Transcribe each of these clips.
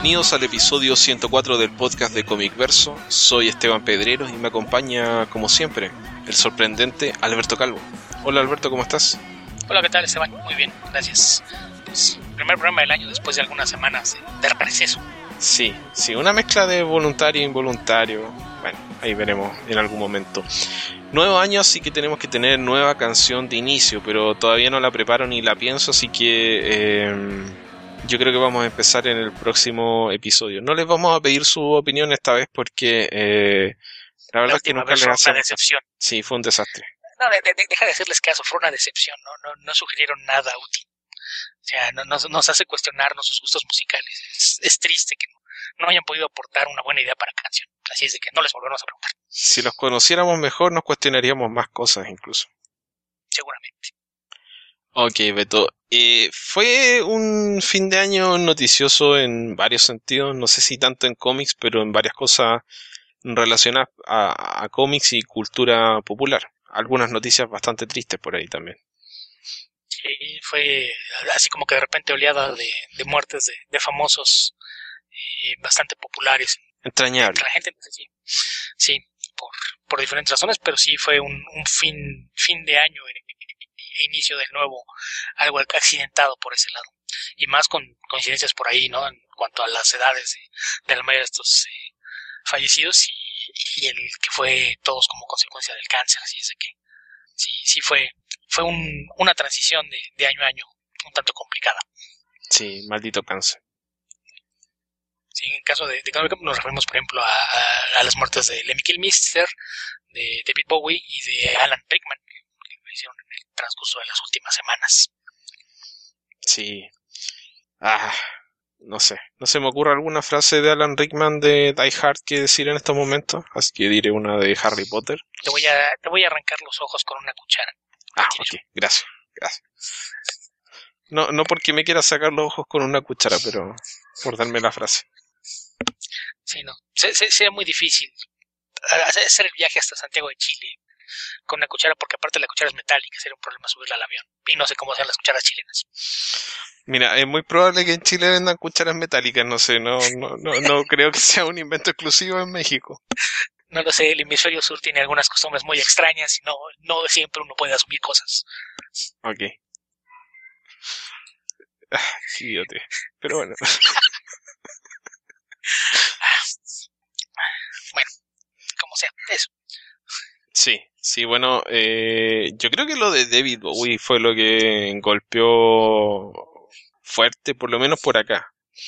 Bienvenidos al episodio 104 del podcast de Comic Verso. Soy Esteban Pedreros y me acompaña, como siempre, el sorprendente Alberto Calvo. Hola Alberto, ¿cómo estás? Hola, ¿qué tal Esteban? Muy bien, gracias. Pues, primer programa del año después de algunas semanas de receso. Sí, una mezcla de voluntario e involuntario. Bueno, ahí veremos en algún momento. Nuevo año, así que tenemos que tener nueva canción de inicio, pero todavía no la preparo ni la pienso, así que yo creo que vamos a empezar en el próximo episodio. No les vamos a pedir su opinión esta vez porque la verdad es que nunca les hacemos. Fue una decepción. Sí, fue un desastre. No, deja de hacerles caso, fue una decepción, no sugirieron nada útil. O sea, nos hace cuestionarnos sus gustos musicales. Es triste que no hayan podido aportar una buena idea para canción. Así es de que no les volvemos a preguntar. Si los conociéramos mejor, nos cuestionaríamos más cosas incluso. Seguramente. Ok, Beto. Fue un fin de año noticioso en varios sentidos. No sé si tanto en cómics, pero en varias cosas relacionadas a cómics y cultura popular. Algunas noticias bastante tristes por ahí también. Sí, fue así como que de repente oleada de muertes de famosos bastante populares. Entrañable. Entre la gente, no sé si. Sí, por diferentes razones, pero sí fue un fin de año e inicio del nuevo, algo accidentado por ese lado. Y más con coincidencias por ahí, ¿no? En cuanto a las edades de la mayoría de estos fallecidos y el que fue todos como consecuencia del cáncer. Así es de que sí fue una transición de año a año un tanto complicada. Sí, maldito cáncer. Sí, en el caso de Comic nos referimos, por ejemplo, a las muertes de Lemmy Kilmister, de David Bowie y de Alan Rickman, que lo hicieron en el transcurso de las últimas semanas. Sí. No sé. No se me ocurre alguna frase de Alan Rickman de Die Hard que decir en estos momentos, así que diré una de Harry Potter. Te voy a arrancar los ojos con una cuchara. Ok, gracias. No porque me quiera sacar los ojos con una cuchara, pero por darme la frase. Sí, no. Sería muy difícil hacer el viaje hasta Santiago de Chile con una cuchara, porque aparte la cuchara es metálica, sería un problema subirla al avión. Y no sé cómo sean las cucharas chilenas. Mira, es muy probable que en Chile vendan cucharas metálicas, no sé, no creo que sea un invento exclusivo en México. No lo sé, el hemisferio sur tiene algunas costumbres muy extrañas y no siempre uno puede asumir cosas. Ok. Qué idiote. Pero bueno. Bueno, como sea, eso. Sí, bueno, yo creo que lo de David Bowie fue lo que golpeó fuerte, por lo menos por acá.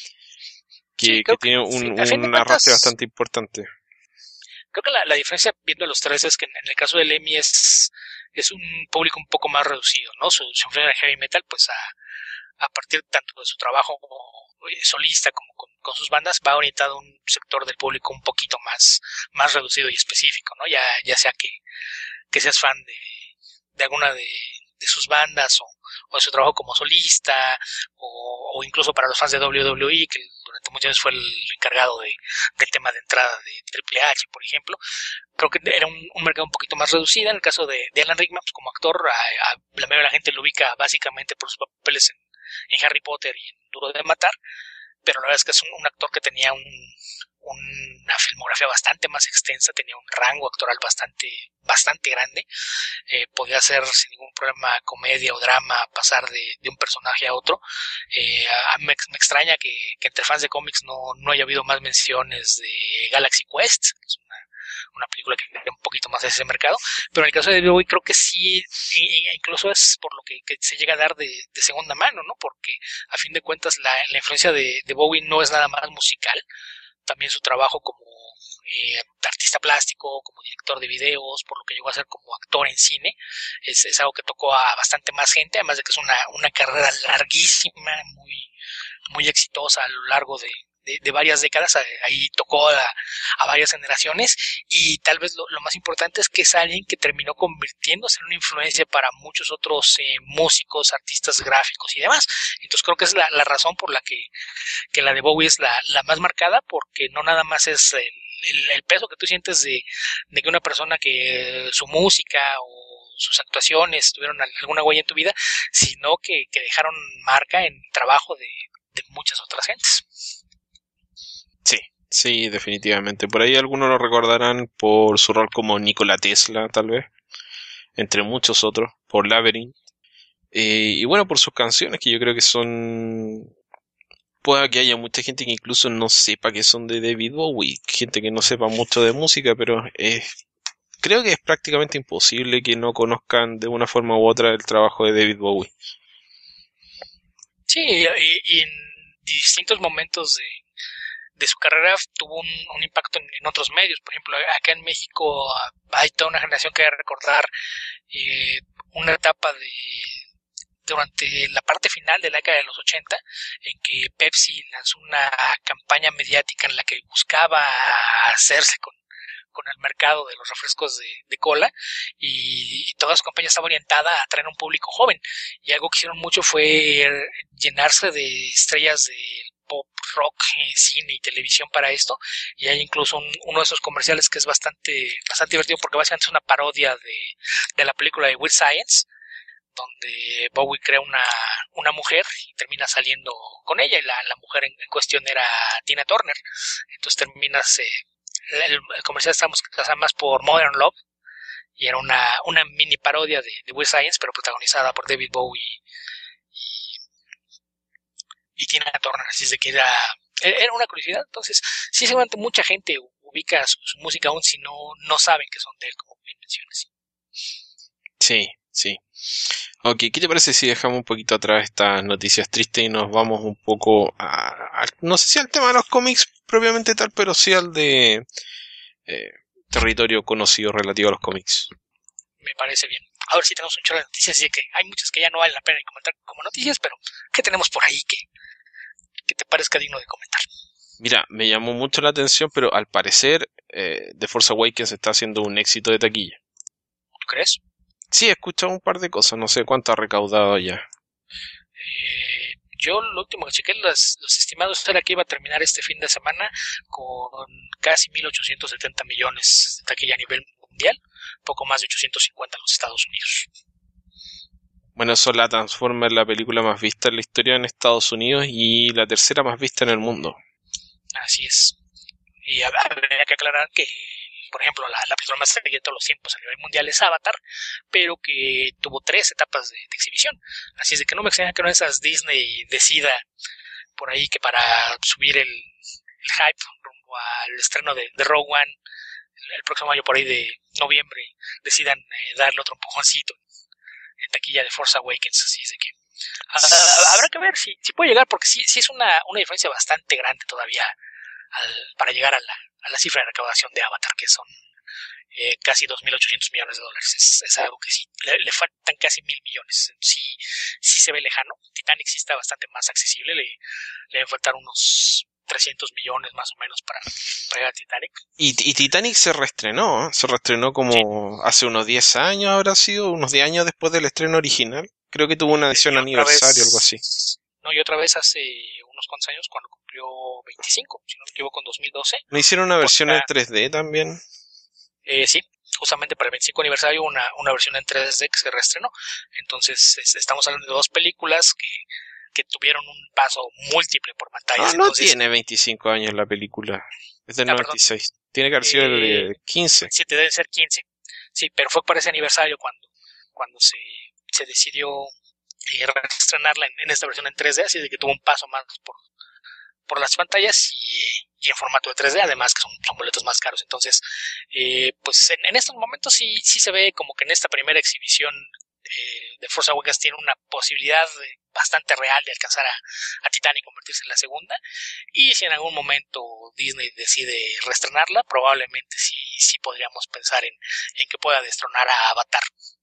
Que tiene un arrastre bastante importante. Creo que la diferencia viendo los tres es que en el caso de Lemmy es un público un poco más reducido, ¿no? Su influencia en el heavy metal, pues a partir tanto de su trabajo solista como con sus bandas, va orientado a un sector del público un poquito más reducido y específico, ¿no? Ya sea que seas fan de alguna de sus bandas o de su trabajo como solista o incluso para los fans de WWE, que durante muchos años fue el encargado del tema de entrada de Triple H, por ejemplo. Creo que era un mercado un poquito más reducido. En el caso de Alan Rickman, pues como actor, la mayoría de la gente lo ubica básicamente por sus papeles en Harry Potter y en Duro de Matar, pero la verdad es que es un actor que tenía una filmografía bastante más extensa, tenía un rango actoral bastante grande, podía hacer sin ningún problema comedia o drama, pasar de un personaje a otro. A mí me extraña que entre fans de cómics no haya habido más menciones de Galaxy Quest, que es una película que crea un poquito más de ese mercado, pero en el caso de Bowie creo que sí, incluso es por lo que se llega a dar de segunda mano, ¿no? Porque a fin de cuentas la influencia de Bowie no es nada más musical, también su trabajo como artista plástico, como director de videos, por lo que llegó a ser como actor en cine, es algo que tocó a bastante más gente, además de que es una carrera larguísima, muy exitosa a lo largo de varias décadas. Ahí tocó a varias generaciones y tal vez lo más importante es que es alguien que terminó convirtiéndose en una influencia para muchos otros músicos, artistas gráficos y demás. Entonces creo que es la razón por la que la de Bowie es la más marcada, porque no nada más es el peso que tú sientes de que una persona que su música o sus actuaciones tuvieron alguna huella en tu vida, sino que dejaron marca en el trabajo de muchas otras gentes. Sí, sí, definitivamente. Por ahí algunos lo recordarán por su rol como Nikola Tesla, tal vez, entre muchos otros, por Labyrinth. Y bueno, por sus canciones, que yo creo que son... Pueda que haya mucha gente que incluso no sepa que son de David Bowie, gente que no sepa mucho de música, pero creo que es prácticamente imposible que no conozcan de una forma u otra el trabajo de David Bowie. Sí, y en distintos momentos de su carrera tuvo un impacto en otros medios. Por ejemplo, acá en México hay toda una generación que debe recordar eh, una etapa durante la parte final de la década de los 80, en que Pepsi lanzó una campaña mediática en la que buscaba hacerse con el mercado de los refrescos de cola, y toda su campaña estaba orientada a atraer a un público joven, y algo que hicieron mucho fue llenarse de estrellas de pop, rock, cine y televisión para esto, y hay incluso uno de esos comerciales que es bastante divertido, porque básicamente es una parodia de la película de Weird Science, donde Bowie crea una mujer y termina saliendo con ella, y la mujer en cuestión era Tina Turner. Entonces terminas, el comercial estamos más por Modern Love, y era una mini parodia de Weird Science, pero protagonizada por David Bowie y Tina Turner, así es de que era una curiosidad. Entonces sí, seguramente mucha gente ubica su música aún si no saben que son de él, como bien mencionas. Sí, sí. Ok, ¿qué te parece si dejamos un poquito atrás estas noticias tristes y nos vamos un poco no sé si al tema de los cómics propiamente tal, pero sí al de eh, territorio conocido relativo a los cómics? Me parece bien. A ver si tenemos un chorro de noticias, y que hay muchas que ya no valen la pena comentar como noticias, pero ¿qué tenemos por ahí que te parezca digno de comentar? Mira, me llamó mucho la atención, pero al parecer The Force Awakens está haciendo un éxito de taquilla. ¿Tú crees? Sí, he escuchado un par de cosas, no sé cuánto ha recaudado ya. Yo lo último que chequé, los estimados era que iba a terminar este fin de semana con casi 1.870 millones de taquilla a nivel mundial, poco más de 850 en los Estados Unidos. Bueno, eso la transforma en la película más vista en la historia en Estados Unidos y la tercera más vista en el mundo. Así es. Y habría que aclarar que, por ejemplo, la película más seguida de todos los tiempos a nivel mundial es Avatar, pero que tuvo 3 etapas de exhibición. Así es de que no me extraña que no esas Disney decida por ahí que para subir el hype rumbo al estreno de Rogue One el próximo año, por ahí de noviembre, decidan darle otro empujoncito en taquilla de Force Awakens. Así es de que habrá que ver si puede llegar, porque sí es una diferencia bastante grande todavía para llegar a la cifra de recaudación de Avatar, que son casi 2.800 millones de dólares. Es algo que sí, le faltan casi 1.000 millones. Sí se ve lejano. Titanic sí está bastante más accesible, le deben faltar unos 300 millones más o menos para llegar a Titanic. Y Titanic se reestrenó, ¿eh? Se reestrenó Sí, como hace unos 10 años, habrá sido, unos 10 años después del estreno original. Creo que tuvo una edición y otra aniversario o algo así. vez, no, y otra vez hace unos cuantos años, cuando cumplió 25, si no me equivoco, en 2012, ¿No hicieron una porque versión en 3D también? sí, justamente para el 25 aniversario una versión en 3D que se reestrenó. Entonces estamos hablando de dos películas que tuvieron un paso múltiple por No, pantallas. no Entonces, tiene 25 años la película. Es del perdón, 96. Tiene que haber sido el 15. 7 deben ser 15. Sí, pero fue para ese aniversario cuando se decidió reestrenarla en esta versión en 3D, así de que tuvo un paso más por las pantallas y en formato de 3D, además que son boletos más caros. Entonces, pues en estos momentos sí se ve como que en esta primera exhibición de Force Awakens tiene una posibilidad bastante real de alcanzar a Titanic y convertirse en la segunda. Y si en algún momento Disney decide reestrenarla, probablemente sí podríamos pensar en que pueda destronar a Avatar.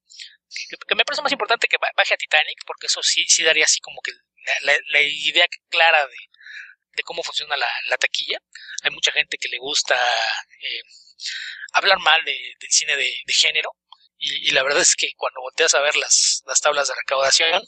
Que me parece más importante que baje a Titanic, porque eso sí daría así como que la idea clara de cómo funciona la taquilla. Hay mucha gente que le gusta hablar mal del cine de género, y la verdad es que cuando volteas a ver las tablas de recaudación,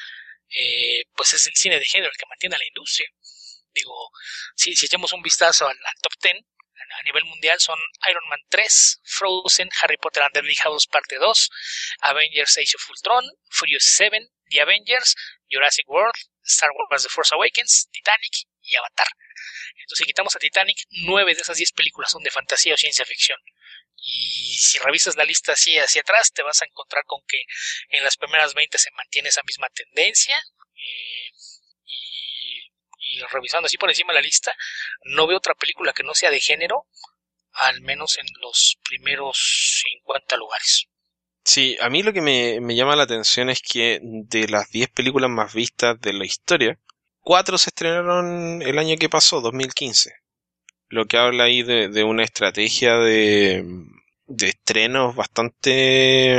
pues es el cine de género el que mantiene a la industria. Digo, si echamos un vistazo al top 10 a nivel mundial, son Iron Man 3, Frozen, Harry Potter and the Deadly Hallows parte 2, Avengers Age of Ultron, Furious 7, The Avengers, Jurassic World, Star Wars The Force Awakens, Titanic y Avatar. Entonces, si quitamos a Titanic, 9 de esas 10 películas son de fantasía o ciencia ficción. Y si revisas la lista así hacia atrás, te vas a encontrar con que en las primeras 20 se mantiene esa misma tendencia. Y revisando así por encima de la lista, no veo otra película que no sea de género, al menos en los primeros 50 lugares. Sí, a mí lo que me llama la atención es que de las 10 películas más vistas de la historia, 4 se estrenaron el año que pasó, 2015. Lo que habla ahí de una estrategia de estrenos bastante,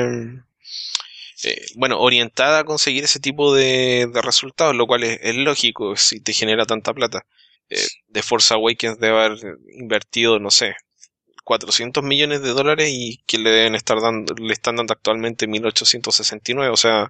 bueno, orientada a conseguir ese tipo de resultados, lo cual es lógico si te genera tanta plata. The Force Awakens debe haber invertido, no sé, 400 millones de dólares y que le deben estar dando, le están dando actualmente 1869, o sea,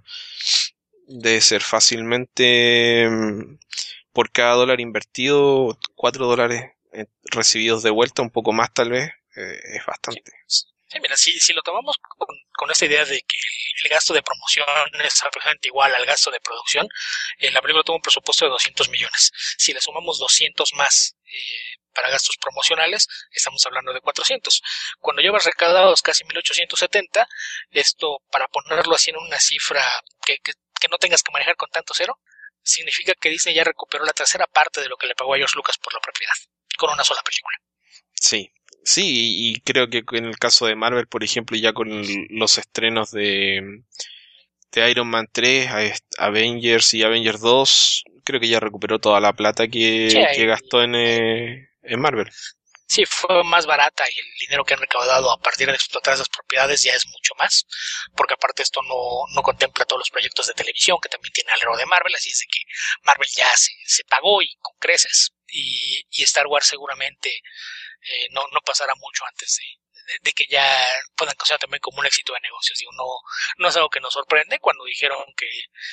debe ser fácilmente por cada dólar invertido, 4 dólares recibidos de vuelta, un poco más tal vez, es bastante. Sí, mira, si lo tomamos con esta idea de que el gasto de promoción es aproximadamente igual al gasto de producción, la película tuvo un presupuesto de 200 millones. Si le sumamos 200 más para gastos promocionales, estamos hablando de 400. Cuando llevas recaudados casi 1870, esto, para ponerlo así en una cifra que no tengas que manejar con tanto cero, significa que Disney ya recuperó la tercera parte de lo que le pagó a George Lucas por la propiedad, con una sola película. Sí, sí, y creo que en el caso de Marvel, por ejemplo, ya con los estrenos de Iron Man 3, Avengers y Avengers 2, creo que ya recuperó toda la plata que gastó en Marvel. Sí, fue más barata y el dinero que han recaudado a partir de explotar esas propiedades ya es mucho más, porque aparte esto no contempla todos los proyectos de televisión que también tiene alrededor de Marvel, así es de que Marvel ya se pagó y con creces, y Star Wars seguramente no pasará mucho antes de que ya puedan considerar también como un éxito de negocios. Digo, no es algo que nos sorprende. Cuando dijeron que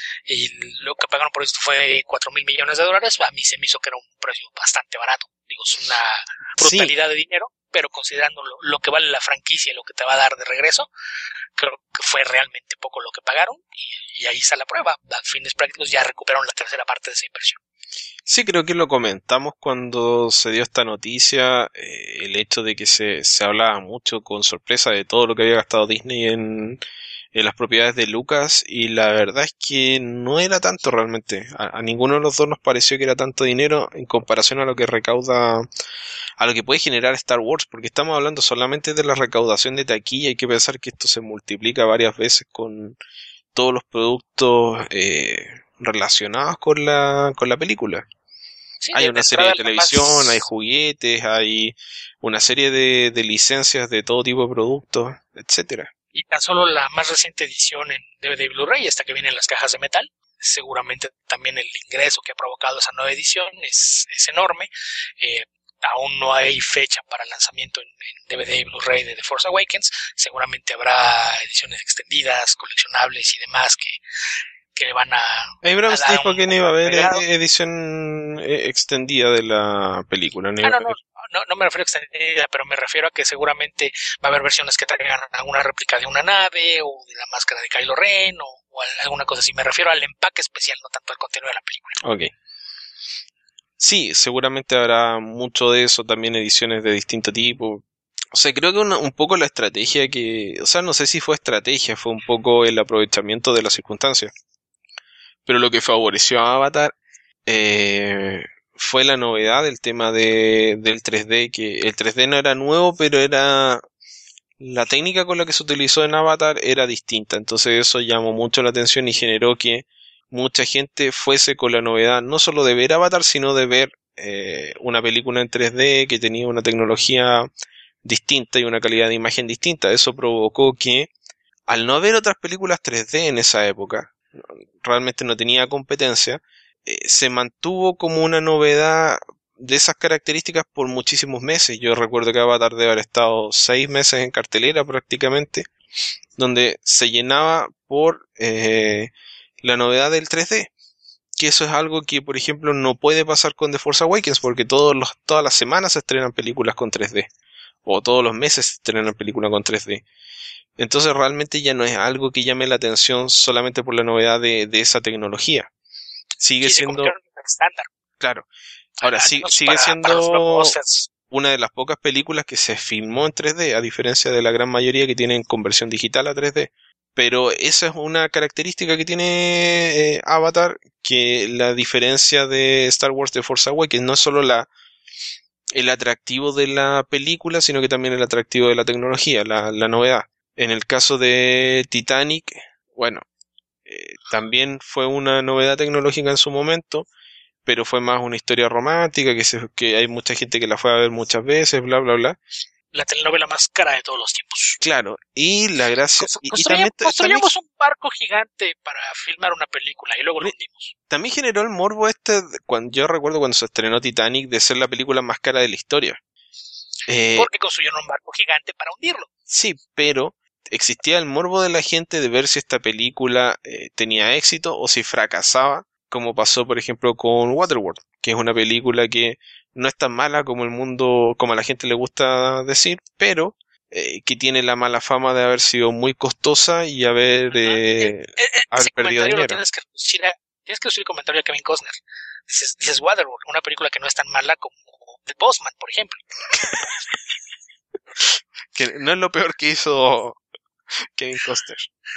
lo que pagaron por esto fue 4,000 millones de dólares, a mí se me hizo que era un precio bastante barato. Digo, es una brutalidad de dinero, pero considerando lo que vale la franquicia y lo que te va a dar de regreso, creo que fue realmente poco lo que pagaron, y ahí está la prueba. A fines prácticos ya recuperaron la tercera parte de esa inversión. Sí, creo que lo comentamos cuando se dio esta noticia, el hecho de que se hablaba mucho con sorpresa de todo lo que había gastado Disney en las propiedades de Lucas, y la verdad es que no era tanto realmente. A ninguno de los dos nos pareció que era tanto dinero en comparación a lo que recauda, a lo que puede generar Star Wars, porque estamos hablando solamente de la recaudación de taquilla. Hay que pensar que esto se multiplica varias veces con todos los productos relacionados con la película. Sí, Hay una serie de televisión, más... hay juguetes, hay una serie de licencias de todo tipo de productos, etcétera. Y tan solo la más reciente edición en DVD y Blu-ray, hasta que vienen las cajas de metal, seguramente también el ingreso que ha provocado esa nueva edición es enorme. Aún no hay fecha para el lanzamiento en DVD y Blu-ray de The Force Awakens. Seguramente habrá ediciones extendidas, coleccionables y demás que le van a... Abrams dijo que no iba a haber edición extendida de la película. No me refiero a extendida, pero me refiero a que seguramente va a haber versiones que traigan alguna réplica de una nave o de la máscara de Kylo Ren o alguna cosa así. Me refiero al empaque especial, no tanto al contenido de la película. Ok. Sí, seguramente habrá mucho de eso, también ediciones de distinto tipo. O sea, creo que un poco la estrategia o sea, no sé si fue estrategia, fue un poco el aprovechamiento de las circunstancias. Pero lo que favoreció a Avatar fue la novedad del tema del 3D, que el 3D no era nuevo, pero era la técnica con la que se utilizó en Avatar era distinta. Entonces eso llamó mucho la atención y generó que mucha gente fuese con la novedad no solo de ver Avatar, sino de ver una película en 3D que tenía una tecnología distinta y una calidad de imagen distinta. Eso provocó que, al no haber otras películas 3D en esa época, realmente no tenía competencia, se mantuvo como una novedad de esas características por muchísimos meses. Yo recuerdo que Avatar debe haber estado 6 meses en cartelera prácticamente, donde se llenaba por la novedad del 3D, que eso es algo que, por ejemplo, no puede pasar con The Force Awakens, porque todas las semanas se estrenan películas con 3D, o todos los meses se estrenan películas con 3D. Entonces realmente ya no es algo que llame la atención solamente por la novedad de esa tecnología. Sigue siendo estándar. Claro, Ahora, al sí, menos sigue para los siendo blockbusters. una de las pocas películas que se filmó en 3D, a diferencia de la gran mayoría que tienen conversión digital a 3D. Pero esa es una característica que tiene Avatar, que la diferencia de Star Wars The Force Awakens no es solo el atractivo de la película, sino que también el atractivo de la tecnología, la novedad. En el caso de Titanic, bueno, también fue una novedad tecnológica en su momento, pero fue más una historia romántica, que hay mucha gente que la fue a ver muchas veces, bla, bla, bla. La telenovela más cara de todos los tiempos. Claro, y la gracia... y también, Construyamos un barco gigante para filmar una película y luego lo hundimos. también generó el morbo cuando yo recuerdo cuando se estrenó Titanic, de ser la película más cara de la historia. Porque construyeron un barco gigante para hundirlo. Sí, pero existía el morbo de la gente de ver si esta película tenía éxito o si fracasaba, como pasó por ejemplo con Waterworld, que es una película que no es tan mala como el mundo, como a la gente le gusta decir, pero que tiene la mala fama de haber sido muy costosa y haber perdido dinero. Tienes que reducir el comentario a Kevin Costner. Dices Waterworld, una película que no es tan mala como The Postman, por ejemplo. Que no es lo peor que hizo Kevin Costner.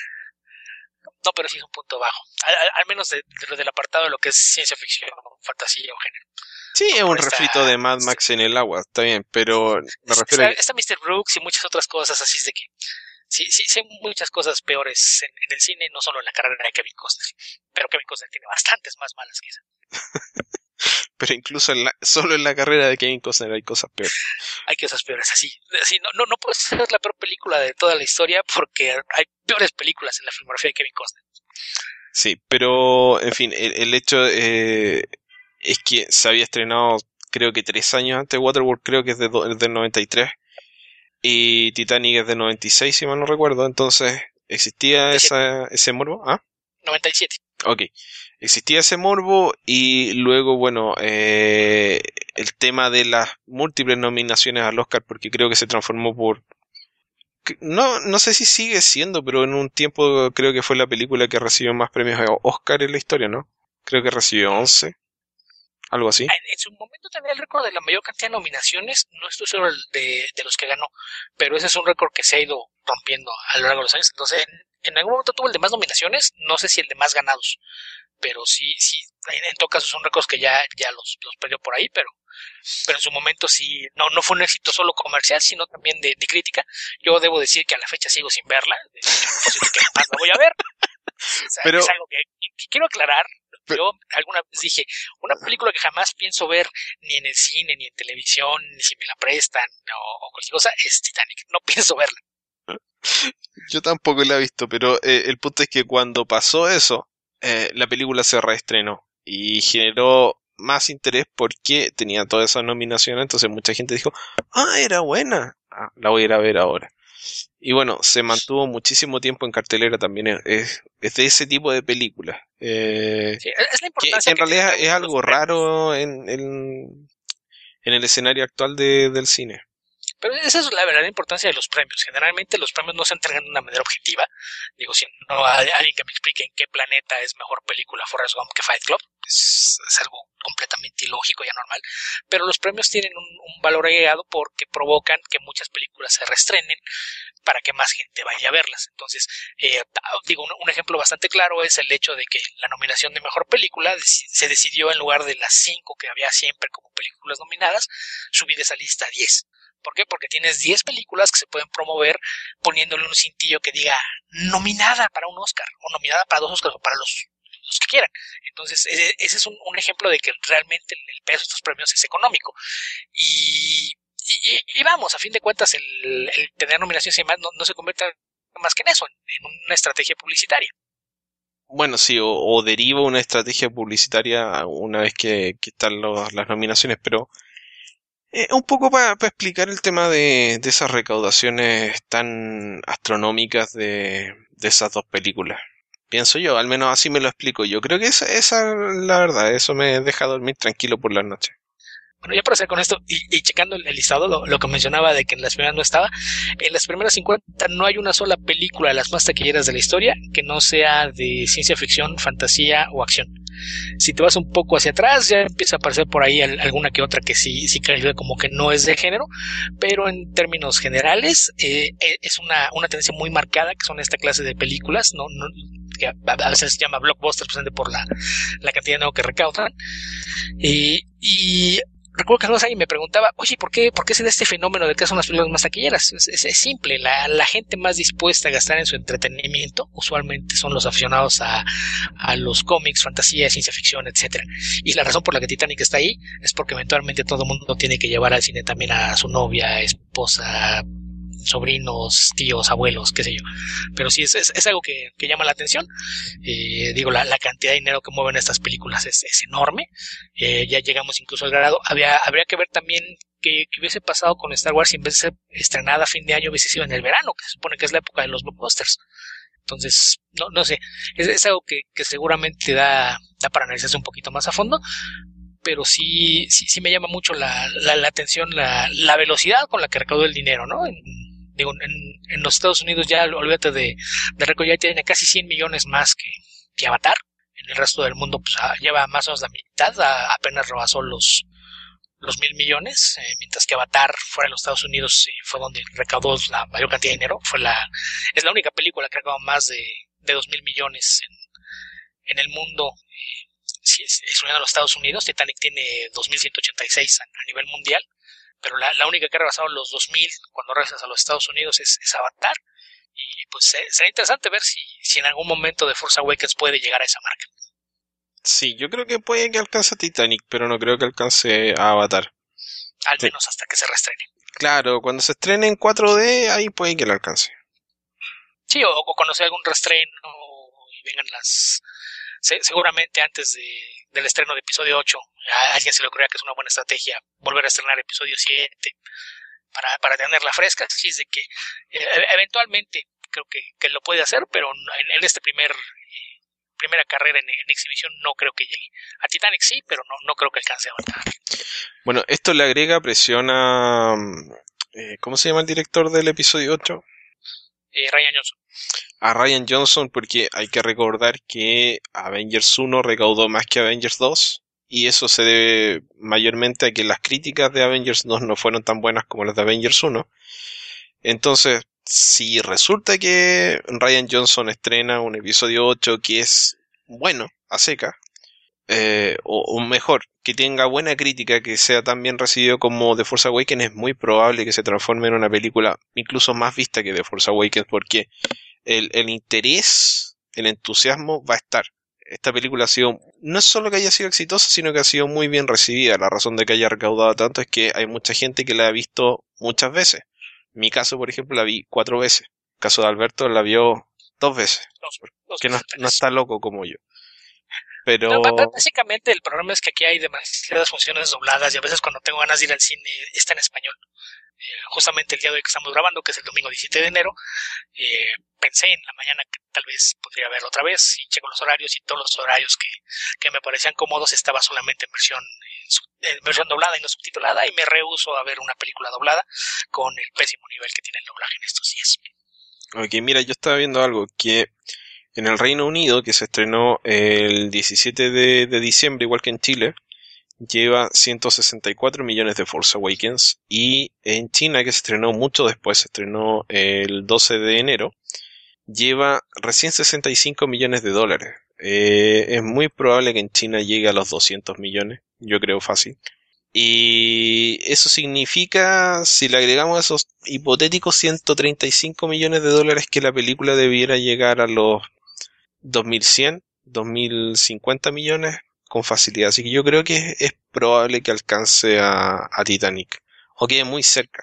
No, pero sí es un punto bajo. Al menos del apartado de lo que es ciencia ficción, fantasía o género. Sí, es un refrito de Mad Max en el agua, está bien, pero me refiero a... Está Mr. Brooks y muchas otras cosas, así es de que sí hay muchas cosas peores en el cine, no solo en la carrera de Kevin Costner. Pero Kevin Costner tiene bastantes más malas que esa. Pero incluso solo en la carrera de Kevin Costner hay cosas peores. Hay cosas peores, así no puede ser la peor película de toda la historia porque hay peores películas en la filmografía de Kevin Costner. Sí, pero en fin, el hecho es que se había estrenado creo que 3 años antes. Waterworld creo que es del 93 y Titanic es del 96 si mal no recuerdo, entonces existía ese morbo. 97. Ok, existía ese morbo y luego, bueno, el tema de las múltiples nominaciones al Oscar, porque creo que se transformó no sé si sigue siendo, pero en un tiempo creo que fue la película que recibió más premios Oscar en la historia, ¿no? Creo que recibió 11, algo así. En su momento tenía el récord de la mayor cantidad de nominaciones, no estoy seguro de los que ganó, pero ese es un récord que se ha ido rompiendo a lo largo de los años. Entonces, en algún momento tuvo el de más nominaciones, no sé si el de más ganados, pero sí, en todo caso son récords que ya los perdió por ahí, pero en su momento sí, no fue un éxito solo comercial, sino también de crítica. Yo debo decir que a la fecha sigo sin verla, que jamás la voy a ver. O sea, pero, es algo que quiero aclarar. Yo alguna vez dije, una película que jamás pienso ver ni en el cine, ni en televisión, ni si me la prestan o cualquier cosa, es Titanic. No pienso verla. Yo tampoco la he visto, pero el punto es que cuando pasó eso, la película se reestrenó y generó más interés porque tenía todas esas nominaciones, entonces mucha gente dijo, era buena, la voy a ir a ver ahora. Y bueno, se mantuvo muchísimo tiempo en cartelera también, es de ese tipo de películas. Sí, es la importancia que en realidad es algo raro en el escenario actual del cine. Pero esa es la verdadera importancia de los premios. Generalmente los premios no se entregan de una manera objetiva. Digo, si no hay alguien que me explique en qué planeta es mejor película Forrest Gump que Fight Club, es algo completamente ilógico y anormal. Pero los premios tienen un valor agregado porque provocan que muchas películas se reestrenen para que más gente vaya a verlas. Entonces, digo, un ejemplo bastante claro es el hecho de que la nominación de mejor película se decidió en lugar de las 5 que había siempre como películas nominadas, subir esa lista a 10. ¿Por qué? Porque tienes 10 películas que se pueden promover poniéndole un cintillo que diga nominada para un Oscar, o nominada para 2 Oscars, o para los que quieran. Entonces, ese es un ejemplo de que realmente el peso de estos premios es económico. Y vamos, a fin de cuentas, el tener nominaciones y demás no se convierte más que en eso, en una estrategia publicitaria. Bueno, sí, o deriva una estrategia publicitaria una vez que están las nominaciones, pero un poco para explicar el tema de esas recaudaciones tan astronómicas de esas dos películas. Pienso yo, al menos así me lo explico yo. Creo que esa es la verdad, eso me deja dormir tranquilo por las noches. Bueno, ya para hacer con esto y checando el listado, lo que mencionaba de que en las primeras no estaba, en las primeras 50 no hay una sola película de las más taquilleras de la historia que no sea de ciencia ficción, fantasía o acción. Si te vas un poco hacia atrás, ya empieza a aparecer por ahí alguna que otra que sí califica como que no es de género, pero en términos generales es una tendencia muy marcada, que son esta clase de películas, que a veces se llama blockbusters, precisamente por la cantidad de dinero que recaudan. Y recuerdo que alguien me preguntaba, oye, ¿por qué se da este fenómeno de que son las películas más taquilleras? Es simple, la gente más dispuesta a gastar en su entretenimiento usualmente son los aficionados a los cómics, fantasía, ciencia ficción, etcétera. Y la razón por la que Titanic está ahí es porque eventualmente todo el mundo tiene que llevar al cine también a su novia, esposa, sobrinos, tíos, abuelos, qué sé yo. Pero sí, es algo que llama la atención. Digo, la cantidad de dinero que mueven estas películas es enorme. Ya llegamos incluso al grado. Habría que ver también qué hubiese pasado con Star Wars si en vez de ser estrenada a fin de año hubiese sido en el verano, que se supone que es la época de los blockbusters. Entonces, no sé. Es algo que seguramente da para analizarse un poquito más a fondo. Pero sí me llama mucho la atención la velocidad con la que recaudó el dinero, ¿no? En los Estados Unidos ya, olvídate de récord, ya tiene casi 100 millones más que Avatar. En el resto del mundo pues lleva más o menos la mitad, apenas rebasó los 1,000 millones, mientras que Avatar fuera de los Estados Unidos fue donde recaudó la mayor cantidad de dinero. Es la única película que ha recaudado más de 2,000 millones en el mundo. Si es unido a los Estados Unidos. Titanic tiene 2,186 a nivel mundial, pero la única que ha rebasado los 2,000 cuando regresas a los Estados Unidos es Avatar. Y pues será interesante ver si en algún momento The Force Awakens puede llegar a esa marca. Sí, yo creo que puede que alcance a Titanic, pero no creo que alcance a Avatar. Al menos hasta que se reestrene. Claro, cuando se estrene en 4D, ahí puede que lo alcance. Sí, o cuando sea algún reestreno y vengan seguramente antes del estreno de episodio 8, a alguien se le ocurrirá que es una buena estrategia volver a estrenar episodio 7 para tenerla fresca. Así es de que eventualmente creo que lo puede hacer, pero en este primera carrera en exhibición no creo que llegue. A Titanic sí, pero no creo que alcance a Avatar. Bueno, esto le agrega presión a... ¿cómo se llama el director del episodio 8? Rian Johnson. A Rian Johnson, porque hay que recordar que Avengers 1 recaudó más que Avengers 2, y eso se debe mayormente a que las críticas de Avengers 2 no fueron tan buenas como las de Avengers 1. Entonces, si resulta que Rian Johnson estrena un episodio 8 que es bueno, a seca, o mejor, que tenga buena crítica, que sea tan bien recibido como The Force Awakens, es muy probable que se transforme en una película incluso más vista que The Force Awakens, porque el interés, el entusiasmo va a estar. Esta película ha sido, no es solo que haya sido exitosa, sino que ha sido muy bien recibida. La razón de que haya recaudado tanto es que hay mucha gente que la ha visto muchas veces. En mi caso, por ejemplo, la vi 4 veces. En el caso de Alberto la vio 2 veces. Que no está loco como yo. Pero... No, básicamente el problema es que aquí hay demasiadas funciones dobladas y a veces cuando tengo ganas de ir al cine está en español. Justamente el día de hoy que estamos grabando, que es el domingo 17 de enero, pensé en la mañana que tal vez podría verlo otra vez y checo los horarios, y todos los horarios que me parecían cómodos estaba solamente en versión doblada y no subtitulada, y me rehúso a ver una película doblada con el pésimo nivel que tiene el doblaje en estos días. Ok, mira, yo estaba viendo algo que en el Reino Unido, que se estrenó el 17 de diciembre, igual que en Chile, lleva 164 millones de Force Awakens, y en China, que se estrenó mucho después, se estrenó el 12 de enero, lleva recién 65 millones de dólares. Es muy probable que en China llegue a los 200 millones, yo creo fácil. Y eso significa, si le agregamos esos hipotéticos 135 millones de dólares, que la película debiera llegar a los 2100, 2050 millones con facilidad. Así que yo creo que es probable que alcance a Titanic, o quede muy cerca.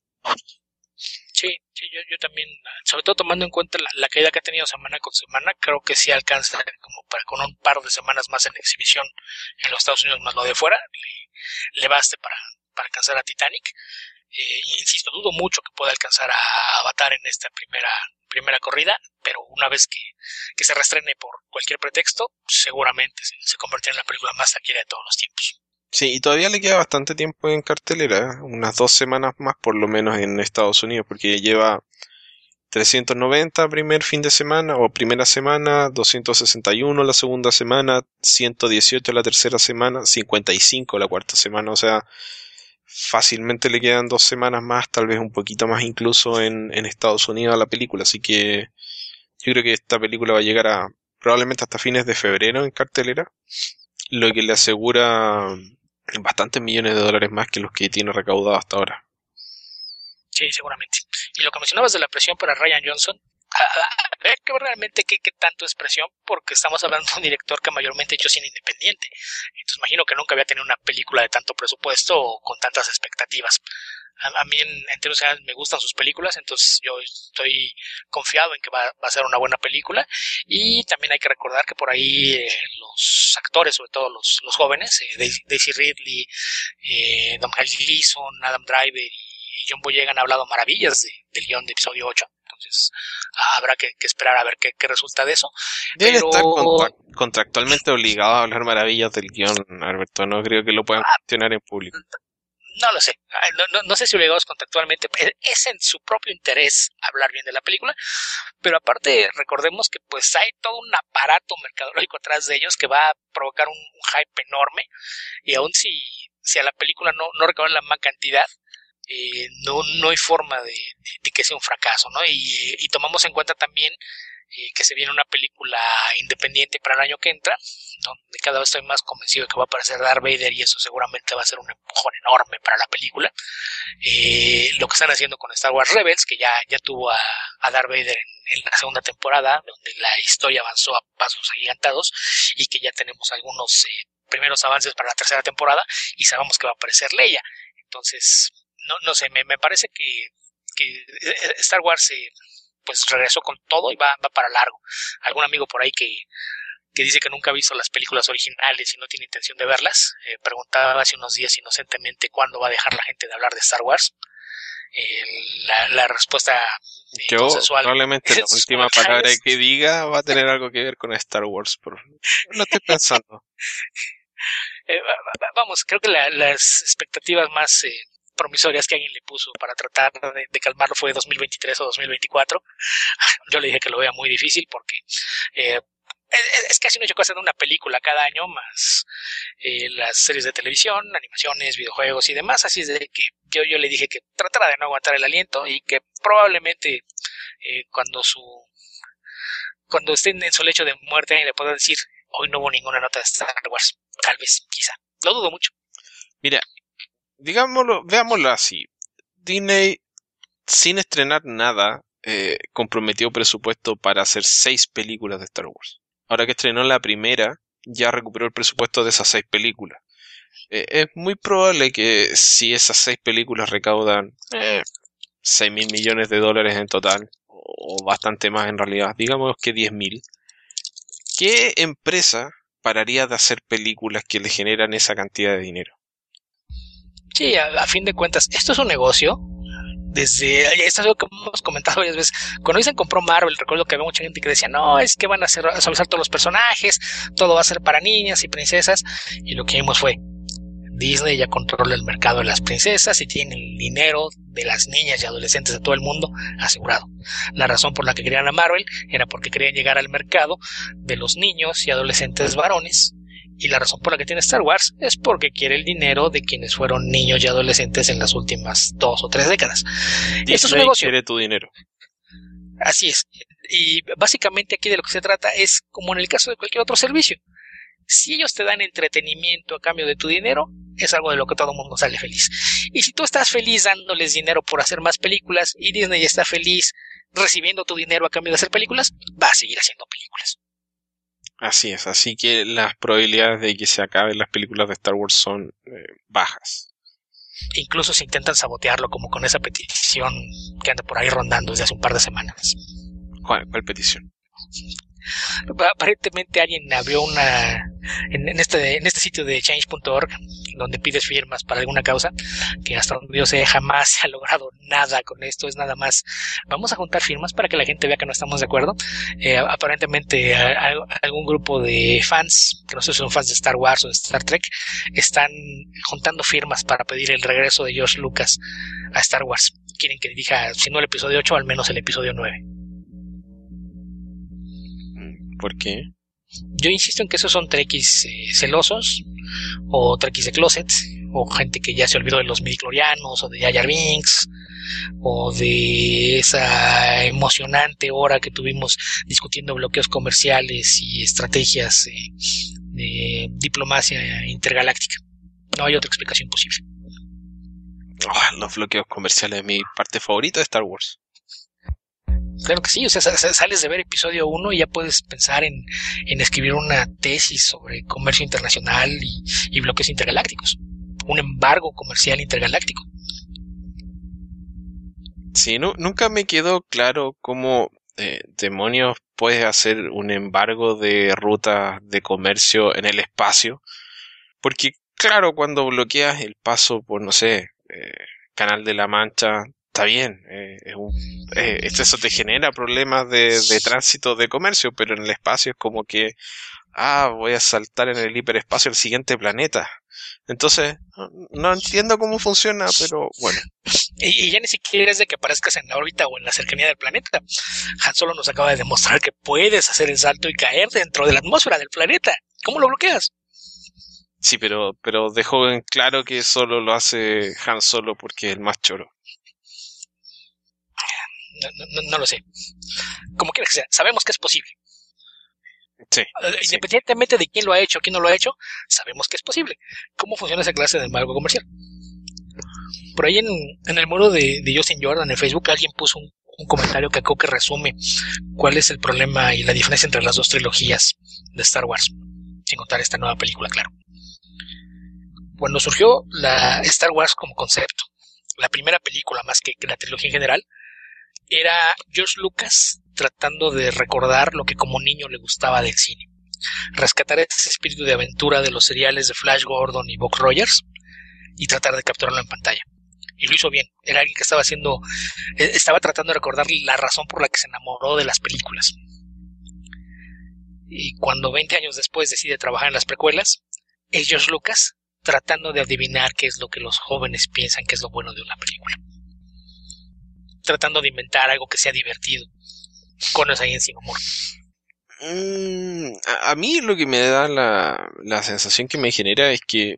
Sí, yo también, sobre todo tomando en cuenta la caída que ha tenido semana con semana, creo que sí alcanza como con un par de semanas más en exhibición en los Estados Unidos, más lo de fuera, le baste para alcanzar a Titanic. Insisto, dudo mucho que pueda alcanzar a Avatar en esta primera corrida, pero una vez que se reestrene por cualquier pretexto, seguramente se convertirá en la película más taquillera de todos los tiempos. Sí, y todavía le queda bastante tiempo en cartelera, unas 2 semanas más por lo menos en Estados Unidos, porque lleva 390 primer fin de semana o primera semana, 261 la segunda semana, 118 la tercera semana, 55 la cuarta semana, o sea, fácilmente le quedan 2 semanas más, tal vez un poquito más incluso en Estados Unidos a la película, así que yo creo que esta película va a llegar a probablemente hasta fines de febrero en cartelera, lo que le asegura bastantes millones de dólares más que los que tiene recaudado hasta ahora. Sí, seguramente. Y lo que mencionabas de la presión para Rian Johnson, a ver que realmente qué tanto es presión, porque estamos hablando de un director que mayormente ha hecho cine independiente. Entonces imagino que nunca había tenido una película de tanto presupuesto o con tantas expectativas. A mí en términos generales me gustan sus películas, entonces yo estoy confiado en que va a ser una buena película. Y también hay que recordar que por ahí los actores, sobre todo los jóvenes, Daisy Ridley, Domhnall Gleeson, Adam Driver y John Boyega han hablado maravillas del guión de episodio 8. Entonces habrá que esperar a ver qué resulta de eso. Debe estar contractualmente obligado a hablar maravillas del guión, Alberto. No creo que lo puedan cuestionar en público. No lo sé. No sé si obligados contractualmente. Es en su propio interés hablar bien de la película. Pero aparte, recordemos que pues hay todo un aparato mercadológico atrás de ellos que va a provocar un hype enorme. Y aun si a la película no recaudan la más cantidad, no hay forma de que sea un fracaso, ¿no? Y tomamos en cuenta también que se viene una película independiente para el año que entra, donde cada vez estoy más convencido de que va a aparecer Darth Vader, y eso seguramente va a ser un empujón enorme para la película. Lo que están haciendo con Star Wars Rebels, que ya tuvo a Darth Vader en la segunda temporada, donde la historia avanzó a pasos agigantados, y que ya tenemos algunos primeros avances para la tercera temporada, y sabemos que va a aparecer Leia. Entonces, no sé, me parece que Star Wars pues regresó con todo y va para largo. Algún amigo por ahí que dice que nunca ha visto las películas originales y no tiene intención de verlas, preguntaba hace unos días inocentemente cuándo va a dejar la gente de hablar de Star Wars. La respuesta yo probablemente la última palabra que diga va a tener algo que ver con Star Wars, pero no estoy pensando. Vamos, creo que las expectativas más promisorias que alguien le puso para tratar de calmarlo fue 2023 o 2024. Yo le dije que lo vea muy difícil porque es casi un hecho que hacer una película cada año, más las series de televisión, animaciones, videojuegos y demás. Así es de que yo le dije que tratara de no aguantar el aliento y que probablemente cuando estén en su lecho de muerte alguien le pueda decir: hoy no hubo ninguna nota de Star Wars. Tal vez, quizá. Lo dudo mucho. Mira, veámoslo así. Disney, sin estrenar nada, comprometió presupuesto para hacer 6 películas de Star Wars. Ahora que estrenó la primera, ya recuperó el presupuesto de esas 6 películas. Es muy probable que si esas 6 películas recaudan 6.000 millones de dólares en total, o bastante más en realidad, digamos que 10.000, ¿qué empresa pararía de hacer películas que le generan esa cantidad de dinero? Sí, a fin de cuentas, esto es un negocio. Esto es algo que hemos comentado varias veces. Cuando dicen compró Marvel, recuerdo que había mucha gente que decía: no, es que van a suavizar todos los personajes, todo va a ser para niñas y princesas. Y lo que vimos fue: Disney ya controla el mercado de las princesas y tiene el dinero de las niñas y adolescentes de todo el mundo asegurado. La razón por la que querían a Marvel era porque querían llegar al mercado de los niños y adolescentes varones. Y la razón por la que tiene Star Wars es porque quiere el dinero de quienes fueron niños y adolescentes en las últimas 2 o 3 décadas. Esto es un negocio. Quiere tu dinero. Así es. Y básicamente aquí de lo que se trata es como en el caso de cualquier otro servicio. Si ellos te dan entretenimiento a cambio de tu dinero, es algo de lo que todo el mundo sale feliz. Y si tú estás feliz dándoles dinero por hacer más películas y Disney está feliz recibiendo tu dinero a cambio de hacer películas, va a seguir haciendo películas. Así es, así que las probabilidades de que se acaben las películas de Star Wars son bajas. Incluso se intentan sabotearlo, como con esa petición que anda por ahí rondando desde hace un par de semanas. ¿Cuál petición? Aparentemente alguien abrió en este sitio de change.org, donde pides firmas para alguna causa, que hasta donde yo sé jamás se ha logrado nada con esto. Es nada más, vamos a juntar firmas para que la gente vea que no estamos de acuerdo. Aparentemente algún grupo de fans, que no sé si son fans de Star Wars o de Star Trek, están juntando firmas para pedir el regreso de George Lucas a Star Wars. Quieren que dirija, si no el episodio 8, al menos el episodio 9. ¿Por qué? Yo insisto en que esos son trekkies celosos, o trekkies de closet, o gente que ya se olvidó de los midichlorianos, o de Jar Jar Binks, o de esa emocionante hora que tuvimos discutiendo bloqueos comerciales y estrategias de diplomacia intergaláctica. No hay otra explicación posible. Los bloqueos comerciales es mi parte favorita de Star Wars. Claro que sí, o sea, sales de ver episodio 1 y ya puedes pensar en escribir una tesis sobre comercio internacional y bloqueos intergalácticos. Un embargo comercial intergaláctico. Sí, nunca me quedó claro cómo demonios puedes hacer un embargo de rutas de comercio en el espacio. Porque, claro, cuando bloqueas el paso por, no sé, Canal de la Mancha, está bien, eso te genera problemas de tránsito de comercio, pero en el espacio es como que, voy a saltar en el hiperespacio al siguiente planeta. Entonces, no entiendo cómo funciona, pero bueno. Y ya ni siquiera es de que aparezcas en la órbita o en la cercanía del planeta. Han Solo nos acaba de demostrar que puedes hacer el salto y caer dentro de la atmósfera del planeta. ¿Cómo lo bloqueas? Sí, pero dejó en claro que solo lo hace Han Solo porque es el más choro. No lo sé. Como quiera que sea, sabemos que es posible. Sí, Independientemente de quién lo ha hecho o quién no lo ha hecho, sabemos que es posible. ¿Cómo funciona esa clase de embargo comercial? Por ahí en el muro de Justin Jordan en Facebook alguien puso un comentario que creo que resume cuál es el problema y la diferencia entre las dos trilogías de Star Wars, sin contar esta nueva película, claro. Cuando surgió la Star Wars como concepto, la primera película más que la trilogía en general, era George Lucas tratando de recordar lo que como niño le gustaba del cine. Rescatar ese espíritu de aventura de los seriales de Flash Gordon y Buck Rogers y tratar de capturarlo en pantalla. Y lo hizo bien. Era alguien que estaba tratando de recordar la razón por la que se enamoró de las películas. Y cuando 20 años después decide trabajar en las precuelas, es George Lucas tratando de adivinar qué es lo que los jóvenes piensan que es lo bueno de una película. Tratando de inventar algo que sea divertido, con esa y sin humor. A mí lo que me da la sensación que me genera es que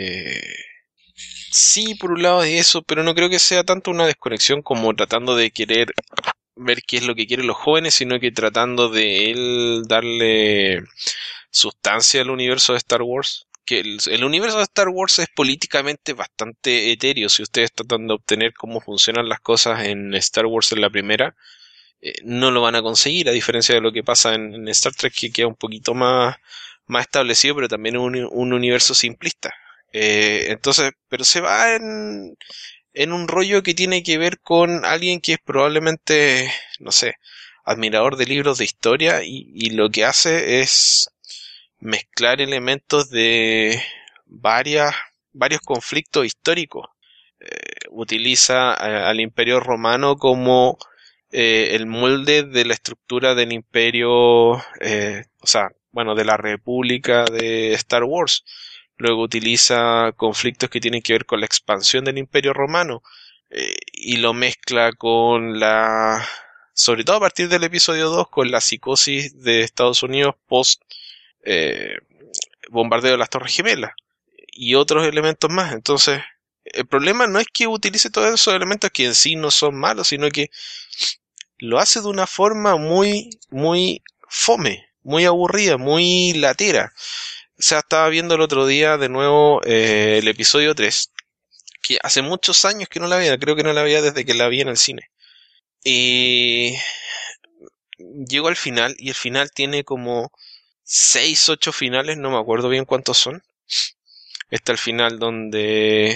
sí, por un lado es eso, pero no creo que sea tanto una desconexión como tratando de querer ver qué es lo que quieren los jóvenes, sino que tratando de él darle sustancia al universo de Star Wars. Que el universo de Star Wars es políticamente bastante etéreo. Si ustedes tratan de obtener cómo funcionan las cosas en Star Wars en la primera, no lo van a conseguir, a diferencia de lo que pasa en Star Trek, que queda un poquito más establecido, pero también un universo simplista. Entonces, pero se va en un rollo que tiene que ver con alguien que es probablemente, no sé, admirador de libros de historia y lo que hace es mezclar elementos de varios conflictos históricos. Utiliza al Imperio Romano como el molde de la estructura del Imperio, de la República de Star Wars. Luego utiliza conflictos que tienen que ver con la expansión del Imperio Romano y lo mezcla con sobre todo a partir del episodio 2, con la psicosis de Estados Unidos post bombardeo de las Torres Gemelas y otros elementos más. Entonces, el problema no es que utilice todos esos elementos que en sí no son malos, sino que lo hace de una forma muy fome, muy aburrida, muy latera. O sea, estaba viendo el otro día de nuevo el episodio 3, que hace muchos años que no la veía, creo que no la veía desde que la vi en el cine. Y llego al final, y el final tiene como 6, 8 finales, no me acuerdo bien cuántos son. Está el final donde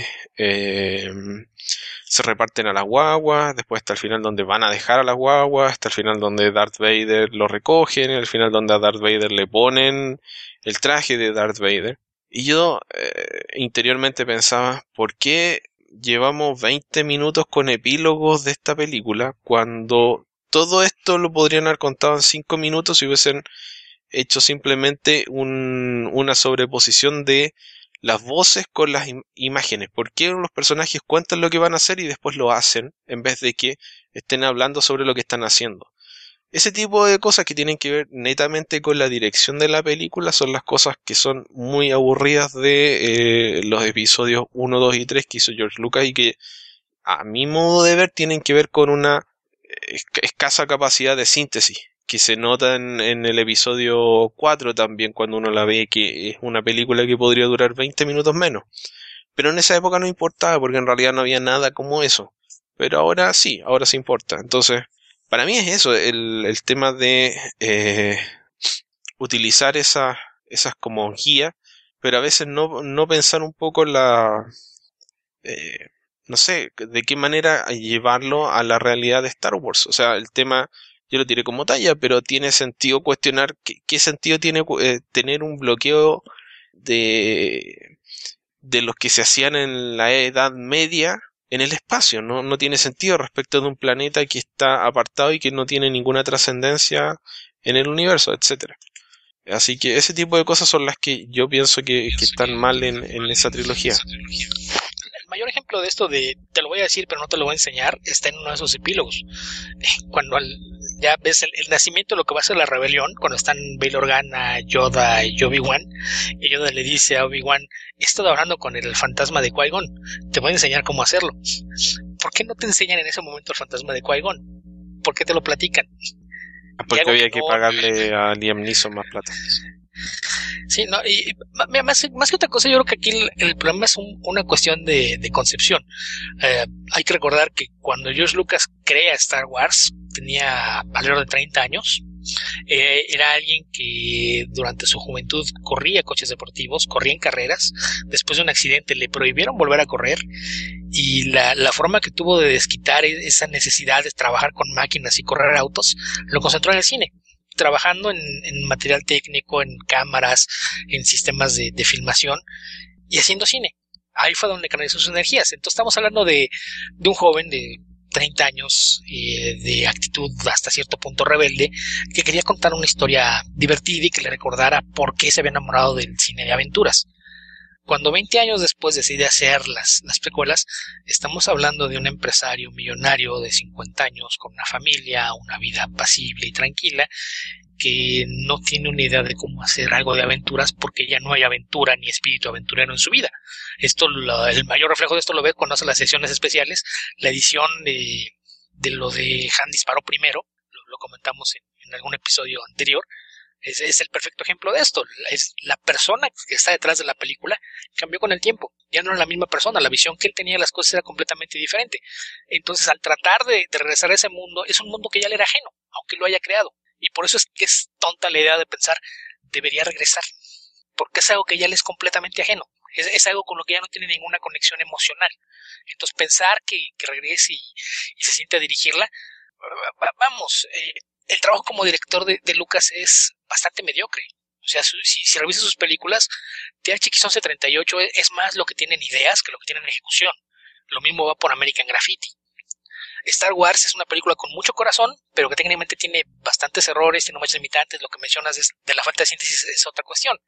se reparten a las guaguas, después está el final donde van a dejar a las guaguas, está el final donde Darth Vader lo recogen, el final donde a Darth Vader le ponen el traje de Darth Vader. Y yo interiormente pensaba, ¿por qué llevamos 20 minutos con epílogos de esta película cuando todo esto lo podrían haber contado en 5 minutos si hubiesen hecho simplemente una sobreposición de las voces con las imágenes? ¿Por qué los personajes cuentan lo que van a hacer y después lo hacen en vez de que estén hablando sobre lo que están haciendo? Ese tipo de cosas que tienen que ver netamente con la dirección de la película son las cosas que son muy aburridas de los episodios 1, 2 y 3 que hizo George Lucas y que a mi modo de ver tienen que ver con una escasa capacidad de síntesis que se nota en el episodio 4 también cuando uno la ve, que es una película que podría durar 20 minutos menos. Pero en esa época no importaba porque en realidad no había nada como eso. Pero ahora sí, ahora sí importa. Entonces, para mí es eso, el tema de utilizar esas como guías, pero a veces no pensar un poco en eh, no sé, de qué manera llevarlo a la realidad de Star Wars. O sea, el tema yo lo tiré como talla, pero tiene sentido cuestionar qué sentido tiene tener un bloqueo de los que se hacían en la Edad Media en el espacio. No tiene sentido respecto de un planeta que está apartado y que no tiene ninguna trascendencia en el universo, etcétera. Así que ese tipo de cosas son las que yo pienso que están mal en esa trilogía. El mayor ejemplo de esto de te lo voy a decir pero no te lo voy a enseñar está en uno de esos epílogos. Cuando ya ves el nacimiento de lo que va a ser la rebelión, cuando están Bail Organa, Yoda y Obi-Wan, y Yoda le dice a Obi-Wan, he estado hablando con el fantasma de Qui-Gon, te voy a enseñar cómo hacerlo. ¿Por qué no te enseñan en ese momento el fantasma de Qui-Gon? ¿Por qué te lo platican? Porque había que pagarle a Liam Neeson más plata. Sí, no, y más que otra cosa, yo creo que aquí el problema es una cuestión de concepción. Hay que recordar que cuando George Lucas crea Star Wars, tenía alrededor de 30 años. Era alguien que durante su juventud corría coches deportivos, corría en carreras. Después de un accidente le prohibieron volver a correr y la forma que tuvo de desquitar esa necesidad de trabajar con máquinas y correr autos lo concentró en el cine, trabajando en material técnico, en cámaras, en sistemas de filmación y haciendo cine. Ahí fue donde canalizó sus energías. Entonces estamos hablando de un joven de 30 años, de actitud hasta cierto punto rebelde, que quería contar una historia divertida y que le recordara por qué se había enamorado del cine de aventuras. Cuando 20 años después decide hacer las precuelas, estamos hablando de un empresario millonario de 50 años con una familia, una vida apacible y tranquila, que no tiene una idea de cómo hacer algo de aventuras porque ya no hay aventura ni espíritu aventurero en su vida. El mayor reflejo de esto lo ves cuando hace las sesiones especiales, la edición de lo de Han disparó primero, lo comentamos en algún episodio anterior. Es el perfecto ejemplo de esto. Es la persona que está detrás de la película cambió con el tiempo. Ya no era la misma persona. La visión que él tenía de las cosas era completamente diferente. Entonces, al tratar de regresar a ese mundo, es un mundo que ya le era ajeno, aunque lo haya creado. Y por eso es que es tonta la idea de pensar, debería regresar. Porque es algo que ya le es completamente ajeno. Es algo con lo que ya no tiene ninguna conexión emocional. Entonces, pensar que regrese y se siente a dirigirla, vamos, el trabajo como director de Lucas es bastante mediocre. O sea, si revisas sus películas, THX 1138 es más lo que tienen ideas que lo que tienen ejecución. Lo mismo va por American Graffiti. Star Wars es una película con mucho corazón, pero que técnicamente tiene bastantes errores, tiene muchas limitantes. Lo que mencionas de la falta de síntesis es otra cuestión.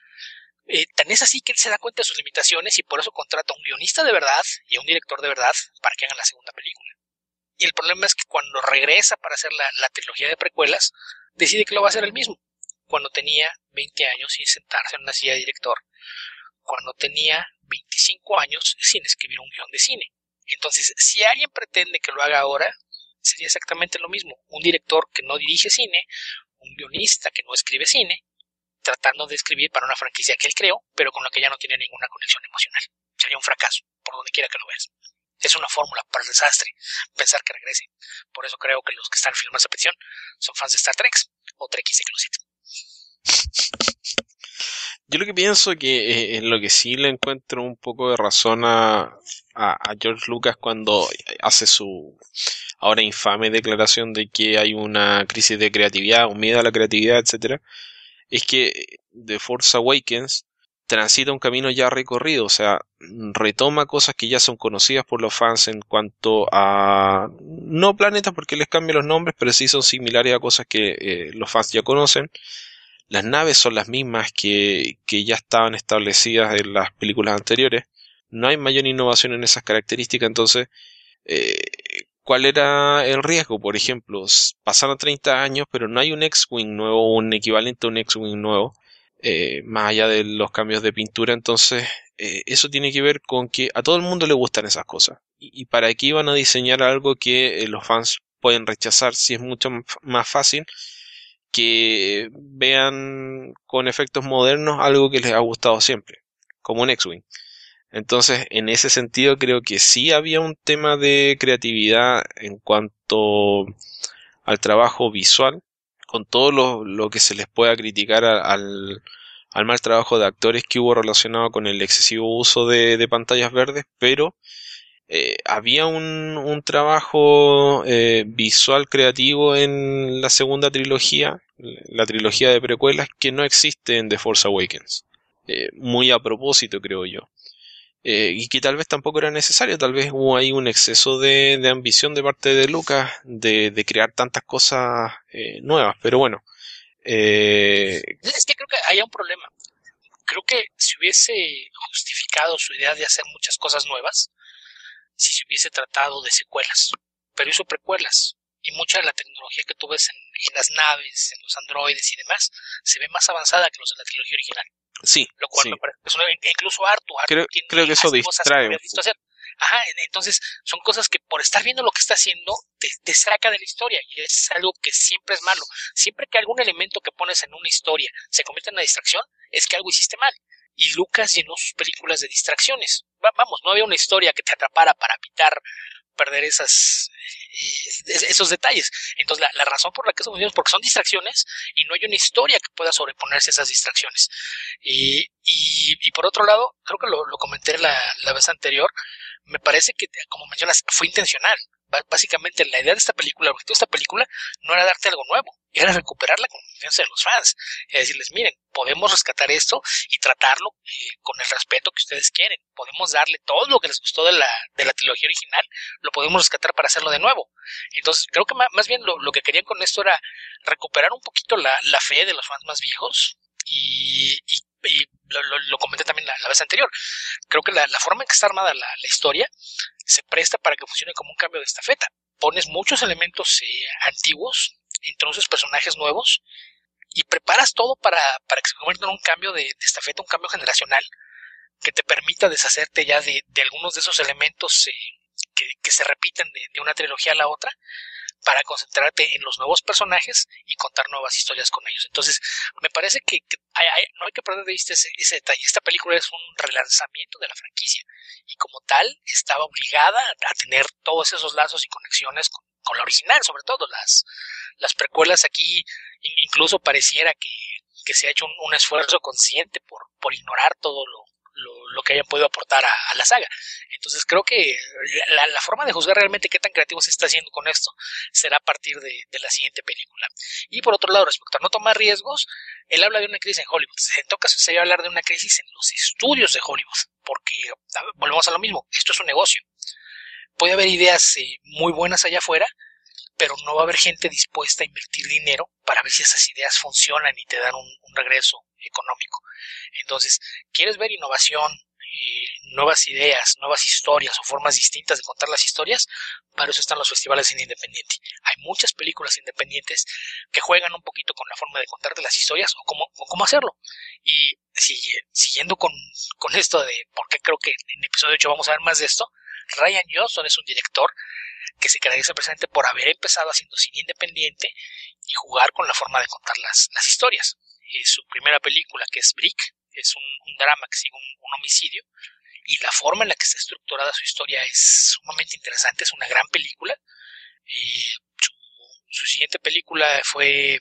Tan es así que él se da cuenta de sus limitaciones y por eso contrata a un guionista de verdad y a un director de verdad para que hagan la segunda película. Y el problema es que cuando regresa para hacer la trilogía de precuelas, decide que lo va a hacer él mismo. Cuando tenía 20 años sin sentarse en una silla de director. Cuando tenía 25 años sin escribir un guión de cine. Entonces, si alguien pretende que lo haga ahora, sería exactamente lo mismo. Un director que no dirige cine, un guionista que no escribe cine, tratando de escribir para una franquicia que él creó, pero con la que ya no tiene ninguna conexión emocional. Sería un fracaso, por donde quiera que lo veas. Es una fórmula para el desastre, pensar que regrese. Por eso creo que los que están filmando esa petición son fans de Star Trek o Trekkies inclusive. Yo lo que pienso que en lo que sí le encuentro un poco de razón a George Lucas cuando hace su ahora infame declaración de que hay una crisis de creatividad, un miedo a la creatividad, etcétera, es que The Force Awakens transita un camino ya recorrido, o sea, retoma cosas que ya son conocidas por los fans en cuanto a, no planetas porque les cambian los nombres, pero sí son similares a cosas que los fans ya conocen. Las naves son las mismas que ya estaban establecidas en las películas anteriores. No hay mayor innovación en esas características, entonces, eh, ¿cuál era el riesgo? Por ejemplo, pasaron 30 años, pero no hay un X-Wing nuevo, un equivalente a un X-Wing nuevo, más allá de los cambios de pintura, entonces, eso tiene que ver con que a todo el mundo le gustan esas cosas. Y para qué iban a diseñar algo que los fans pueden rechazar si es mucho más fácil que vean con efectos modernos algo que les ha gustado siempre, como un X-Wing. Entonces, en ese sentido, creo que sí había un tema de creatividad en cuanto al trabajo visual, con todo lo que se les pueda criticar al mal trabajo de actores que hubo relacionado con el excesivo uso de pantallas verdes, pero había un trabajo visual creativo en la segunda trilogía, la trilogía de precuelas, que no existe en The Force Awakens. Muy a propósito, creo yo. Y que tal vez tampoco era necesario, tal vez hubo ahí un exceso de ambición de parte de Lucas de crear tantas cosas nuevas, pero bueno. Es que creo que hay un problema. Creo que si hubiese justificado su idea de hacer muchas cosas nuevas, si se hubiese tratado de secuelas, pero hizo precuelas. Y mucha de la tecnología que tú ves en las naves, en los androides y demás, se ve más avanzada que los de la trilogía original. Sí, lo cual sí. me parece que incluso Artu creo que eso distrae un poco. Hacer. Ajá, entonces son cosas que por estar viendo lo que está haciendo te saca de la historia, y es algo que siempre es malo. Siempre que algún elemento que pones en una historia se convierte en una distracción, es que algo hiciste mal. Y Lucas llenó sus películas de distracciones. Vamos, no había una historia que te atrapara para evitar perder esos detalles. Entonces la razón por la que eso funciona es porque son distracciones y no hay una historia que pueda sobreponerse a esas distracciones. Y por otro lado, creo que lo comenté la vez anterior, me parece que, como mencionas, fue intencional. Básicamente la idea de esta película, el objetivo de esta película no era darte algo nuevo, era recuperar la confianza de los fans, es decirles, miren, podemos rescatar esto y tratarlo con el respeto que ustedes quieren, podemos darle todo lo que les gustó de la trilogía original, lo podemos rescatar para hacerlo de nuevo. Entonces creo que más bien lo que querían con esto era recuperar un poquito la fe de los fans más viejos, y lo comenté también la vez anterior. Creo que la forma en que está armada la historia se presta para que funcione como un cambio de estafeta. Pones muchos elementos antiguos, introduces personajes nuevos y preparas todo para que se convierta en un cambio de estafeta, un cambio generacional que te permita deshacerte ya de algunos de esos elementos que se repiten de una trilogía a la otra, para concentrarte en los nuevos personajes y contar nuevas historias con ellos. Entonces, me parece que no hay que perder de vista ese detalle. Esta película es un relanzamiento de la franquicia y como tal estaba obligada a tener todos esos lazos y conexiones con la original, sobre todo las precuelas aquí. Incluso pareciera que se ha hecho un esfuerzo consciente por ignorar todo lo que hayan podido aportar a la saga. Entonces creo que la forma de juzgar realmente qué tan creativo se está haciendo con esto será a partir de la siguiente película. Y por otro lado, respecto a no tomar riesgos, él habla de una crisis en Hollywood. En todo caso sería hablar de una crisis en los estudios de Hollywood, porque volvemos a lo mismo, esto es un negocio. Puede haber ideas muy buenas allá afuera, pero no va a haber gente dispuesta a invertir dinero para ver si esas ideas funcionan y te dan un regreso económico. Entonces, ¿quieres ver innovación, nuevas ideas, nuevas historias o formas distintas de contar las historias? Para eso están los festivales de cine independiente. Hay muchas películas independientes que juegan un poquito con la forma de contarte las historias o cómo hacerlo. Y siguiendo con esto de por qué creo que en el episodio 8 vamos a ver más de esto, Rian Johnson es un director que se caracteriza precisamente por haber empezado haciendo cine independiente y jugar con la forma de contar las historias. Su primera película, que es Brick, es un drama que sigue un homicidio, y la forma en la que está estructurada su historia es sumamente interesante, es una gran película. Su siguiente película fue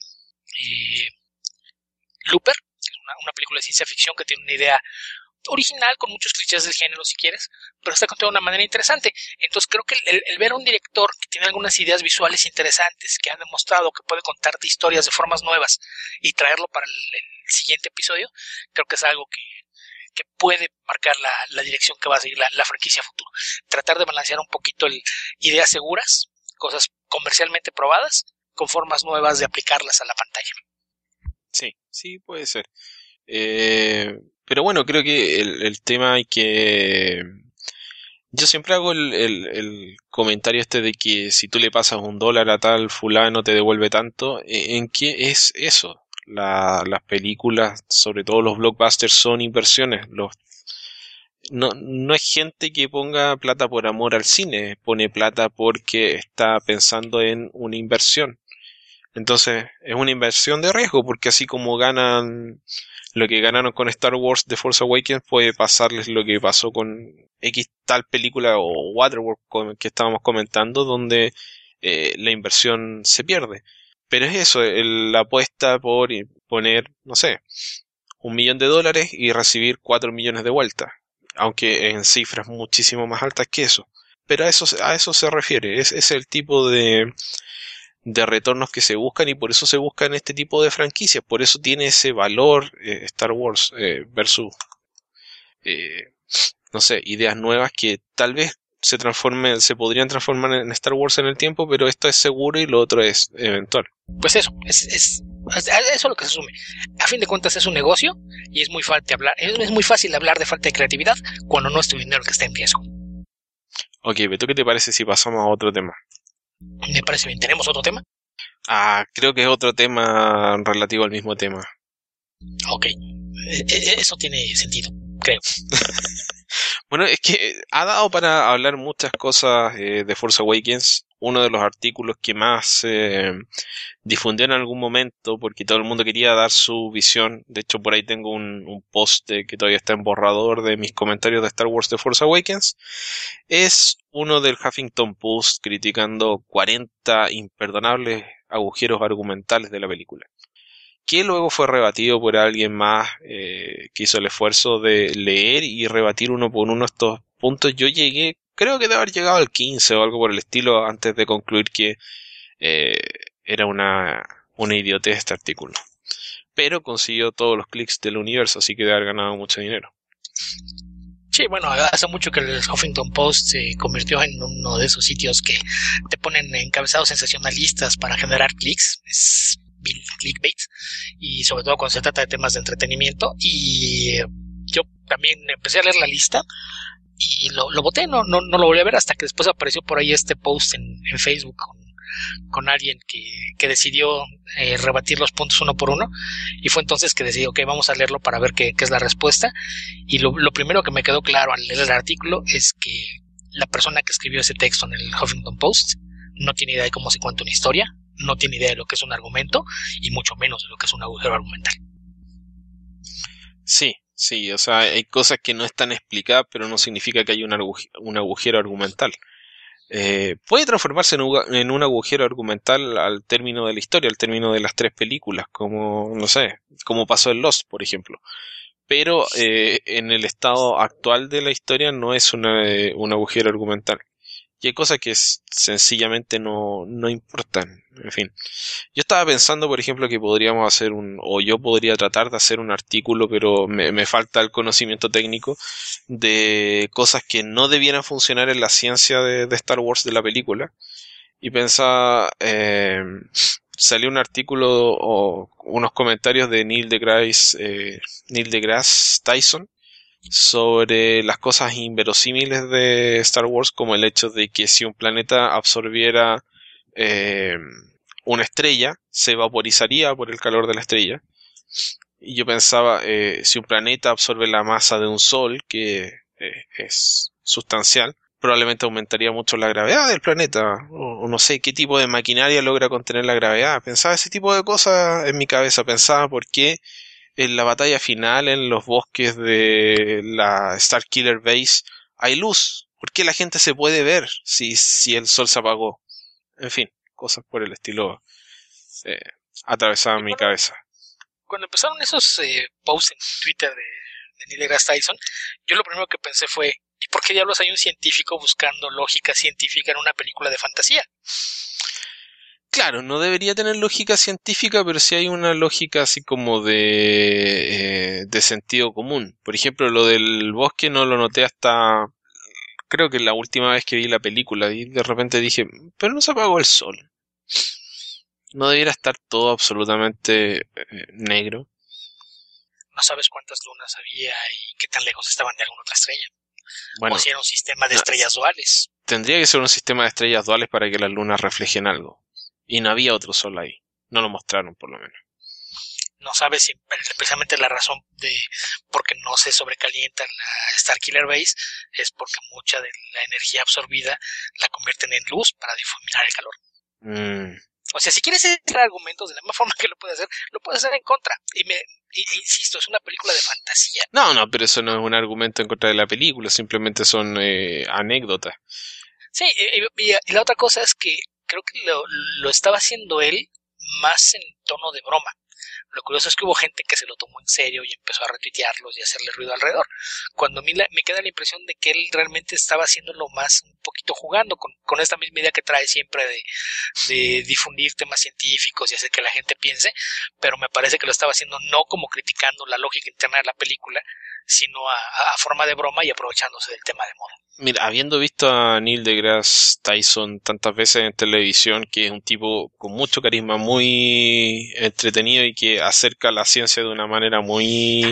Looper, una película de ciencia ficción que tiene una idea original, con muchos clichés del género si quieres, pero está contada de una manera interesante. Entonces creo que el ver a un director que tiene algunas ideas visuales interesantes, que ha demostrado que puede contarte historias de formas nuevas y traerlo para el siguiente episodio, creo que es algo que puede marcar la dirección que va a seguir la franquicia a futuro. Tratar de balancear un poquito ideas seguras, cosas comercialmente probadas, con formas nuevas de aplicarlas a la pantalla. Sí, puede ser. Pero bueno, creo que el tema hay que... Yo siempre hago el comentario este de que si tú le pasas $1 a tal fulano te devuelve tanto. ¿En qué es eso? Las películas, sobre todo los blockbusters, son inversiones. No es gente que ponga plata por amor al cine, pone plata porque está pensando en una inversión. Entonces es una inversión de riesgo, porque así como ganan lo que ganaron con Star Wars The Force Awakens, puede pasarles lo que pasó con X tal película o Waterworld que estábamos comentando, donde la inversión se pierde. Pero es eso, la apuesta por poner, no sé, $1 millón y recibir 4 millones de vuelta, aunque en cifras muchísimo más altas que eso. Pero a eso se refiere, es el tipo de retornos que se buscan, y por eso se buscan este tipo de franquicias, por eso tiene ese valor Star Wars versus eh, no sé, ideas nuevas que tal vez se podrían transformar en Star Wars en el tiempo, pero esto es seguro y lo otro es eventual. Pues eso, eso es lo que se asume. A fin de cuentas es un negocio y es muy fácil hablar de falta de creatividad cuando no es tu dinero el que está en riesgo. Ok, Beto, ¿qué te parece si pasamos a otro tema? Me parece bien. ¿Tenemos otro tema? Creo que es otro tema relativo al mismo tema. Ok, eso tiene sentido, creo. Bueno, es que ha dado para hablar muchas cosas de Force Awakens. Uno de los artículos que más difundió en algún momento, porque todo el mundo quería dar su visión. De hecho, por ahí tengo un post que todavía está en borrador de mis comentarios de Star Wars The Force Awakens. Es uno del Huffington Post criticando 40 imperdonables agujeros argumentales de la película, que luego fue rebatido por alguien más que hizo el esfuerzo de leer y rebatir uno por uno estos puntos. Yo creo que debe haber llegado al 15 o algo por el estilo, antes de concluir que eh, era una idiotez este artículo. Pero consiguió todos los clics del universo, así que debe haber ganado mucho dinero. Sí, bueno, hace mucho que el Huffington Post se convirtió en uno de esos sitios que te ponen encabezados sensacionalistas para generar clics. Es clickbait, y sobre todo cuando se trata de temas de entretenimiento. Y yo también empecé a leer la lista y lo boté, no lo volví a ver hasta que después apareció por ahí este post en Facebook con alguien que decidió rebatir los puntos uno por uno, y fue entonces que decidí, ok, vamos a leerlo para ver qué es la respuesta. Y lo primero que me quedó claro al leer el artículo es que la persona que escribió ese texto en el Huffington Post no tiene idea de cómo se cuenta una historia, no tiene idea de lo que es un argumento, y mucho menos de lo que es un agujero argumental. Sí, o sea, hay cosas que no están explicadas, pero no significa que haya un agujero argumental. Puede transformarse en un agujero argumental al término de la historia, al término de las 3 películas, como, no sé, como pasó en Lost, por ejemplo. Pero en el estado actual de la historia no es un agujero argumental. Y hay cosas que sencillamente no importan. En fin. Yo estaba pensando, por ejemplo, que podríamos hacer o yo podría tratar de hacer un artículo, pero me falta el conocimiento técnico de cosas que no debieran funcionar en la ciencia de Star Wars de la película. Y pensaba, salió un artículo o unos comentarios de Neil deGrasse Tyson, sobre las cosas inverosímiles de Star Wars, como el hecho de que si un planeta absorbiera una estrella, se vaporizaría por el calor de la estrella. Y yo pensaba, si un planeta absorbe la masa de un sol, que es sustancial, probablemente aumentaría mucho la gravedad del planeta, o no sé qué tipo de maquinaria logra contener la gravedad. Pensaba ese tipo de cosas en mi cabeza, pensaba por qué en la batalla final en los bosques de la Starkiller Base hay luz. ¿Por qué la gente se puede ver si el sol se apagó? En fin, cosas por el estilo eh, atravesaban mi cabeza. Cuando empezaron esos posts en Twitter de Neil deGrasse Tyson, yo lo primero que pensé fue, ¿y por qué diablos hay un científico buscando lógica científica en una película de fantasía? Claro, no debería tener lógica científica, pero sí hay una lógica así como de sentido común. Por ejemplo, lo del bosque no lo noté hasta, creo que la última vez que vi la película, y de repente dije, pero no se apagó el sol. No debiera estar todo absolutamente negro. No sabes cuántas lunas había y qué tan lejos estaban de alguna otra estrella. Bueno, o si era un sistema de estrellas duales. tendría que ser un sistema de estrellas duales para que las lunas reflejen algo. Y no había otro sol ahí. No lo mostraron, por lo menos. No sabes si precisamente la razón de por qué no se sobrecalienta la Starkiller Base es porque mucha de la energía absorbida la convierten en luz para difuminar el calor. O sea, si quieres entrar argumentos de la misma forma que lo puedes hacer en contra. Insisto, es una película de fantasía. No, pero eso no es un argumento en contra de la película, simplemente son anécdotas. Sí, y la otra cosa es que creo que lo estaba haciendo él más en tono de broma. Lo curioso es que hubo gente que se lo tomó en serio y empezó a retuitearlos y a hacerle ruido alrededor. Cuando a mí me queda la impresión de que él realmente estaba haciéndolo más un poquito jugando con esta misma idea que trae siempre de difundir temas científicos y hacer que la gente piense, pero me parece que lo estaba haciendo no como criticando la lógica interna de la película, sino a forma de broma y aprovechándose del tema de moda. Mira, habiendo visto a Neil deGrasse Tyson tantas veces en televisión, que es un tipo con mucho carisma, muy entretenido y que acerca la ciencia de una manera muy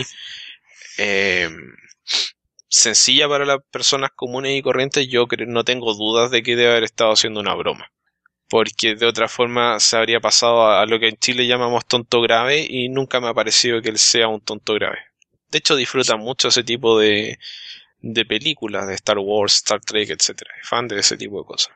sencilla para las personas comunes y corrientes, yo no tengo dudas de que debe haber estado haciendo una broma. Porque de otra forma se habría pasado a lo que en Chile llamamos tonto grave y nunca me ha parecido que él sea un tonto grave. De hecho, disfruta mucho ese tipo de películas de Star Wars, Star Trek, etcétera. Es fan de ese tipo de cosas.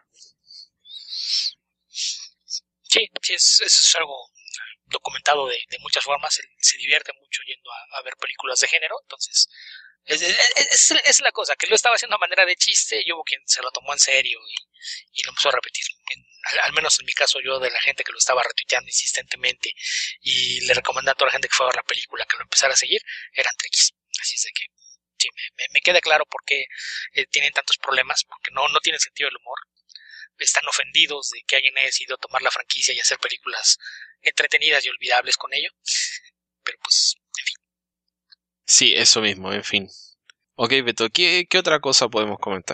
Sí, es algo documentado de muchas formas. Él se divierte mucho yendo a ver películas de género, entonces es la cosa, que lo estaba haciendo a manera de chiste y hubo quien se lo tomó en serio y lo empezó a repetir. Al menos en mi caso, yo de la gente que lo estaba retuiteando insistentemente y le recomendé a toda la gente que fue a ver la película que lo empezara a seguir, eran trekkies. Así es de que sí, me queda claro por qué tienen tantos problemas, porque no tienen sentido del humor. Están ofendidos de que alguien haya decidido tomar la franquicia y hacer películas entretenidas y olvidables con ello. Pero pues, en fin. Sí, eso mismo, en fin. Ok, Beto, ¿qué otra cosa podemos comentar?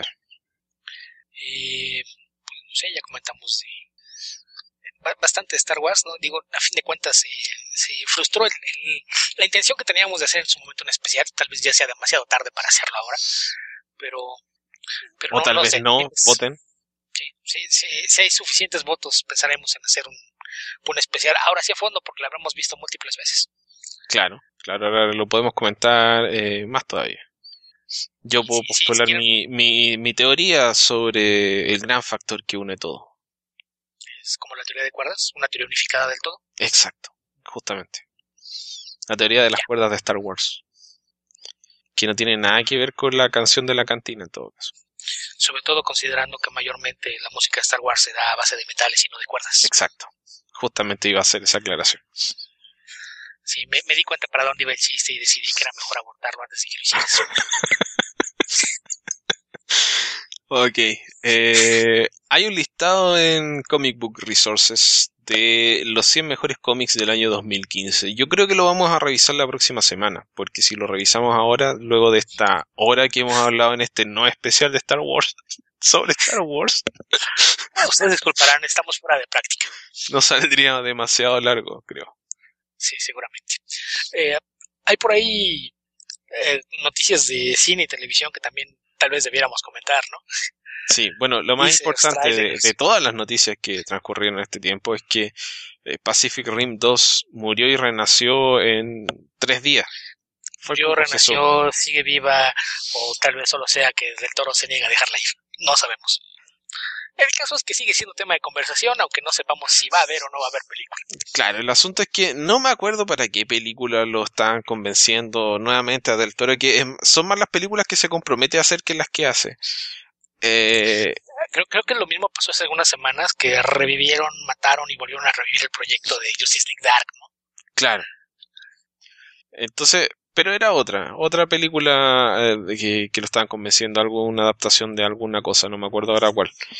Pues, no sé, ya comentamos bastante de Star Wars, ¿no? Digo, a fin de cuentas se frustró la intención que teníamos de hacer en su momento un especial. Tal vez ya sea demasiado tarde para hacerlo ahora, pero o tal vez sé, no, voten. Si hay suficientes votos, pensaremos en hacer un especial, ahora sí a fondo, porque lo habremos visto múltiples veces. Claro, ahora lo podemos comentar más todavía. Yo puedo postular mi teoría sobre el gran factor que une todo. Es como la teoría de cuerdas, una teoría unificada del todo. Exacto, justamente. La teoría de las cuerdas de Star Wars. Que no tiene nada que ver con la canción de la cantina en todo caso. Sobre todo considerando que mayormente la música de Star Wars se da a base de metales y no de cuerdas. Exacto. Justamente iba a hacer esa aclaración. Sí, me di cuenta para dónde iba el chiste y decidí que era mejor abortarlo antes de que lo hicieras. Ok. Hay un listado en Comic Book Resources de los 100 mejores cómics del año 2015. Yo creo que lo vamos a revisar la próxima semana, porque si lo revisamos ahora, luego de esta hora que hemos hablado en este no especial de Star Wars, sobre Star Wars, ustedes disculparán, estamos fuera de práctica. No saldría demasiado largo, creo. Sí, seguramente. Hay por ahí noticias de cine y televisión que también tal vez debiéramos comentar, ¿no? Sí, bueno, lo más importante de todas las noticias que transcurrieron en este tiempo es que Pacific Rim 2 murió y renació en 3 días. Murió, renació, sigue viva, o tal vez solo sea que Del Toro se niega a dejarla ir. No sabemos. El caso es que sigue siendo tema de conversación, aunque no sepamos si va a haber o no va a haber película. Claro, el asunto es que no me acuerdo para qué película lo están convenciendo nuevamente a Del Toro, que son más las películas que se compromete a hacer que las que hace. Creo que lo mismo pasó hace algunas semanas, que revivieron, mataron y volvieron a revivir el proyecto de Justice League Dark, ¿no? Claro. Entonces, pero era otra película que lo estaban convenciendo, una adaptación de alguna cosa, no me acuerdo ahora cuál.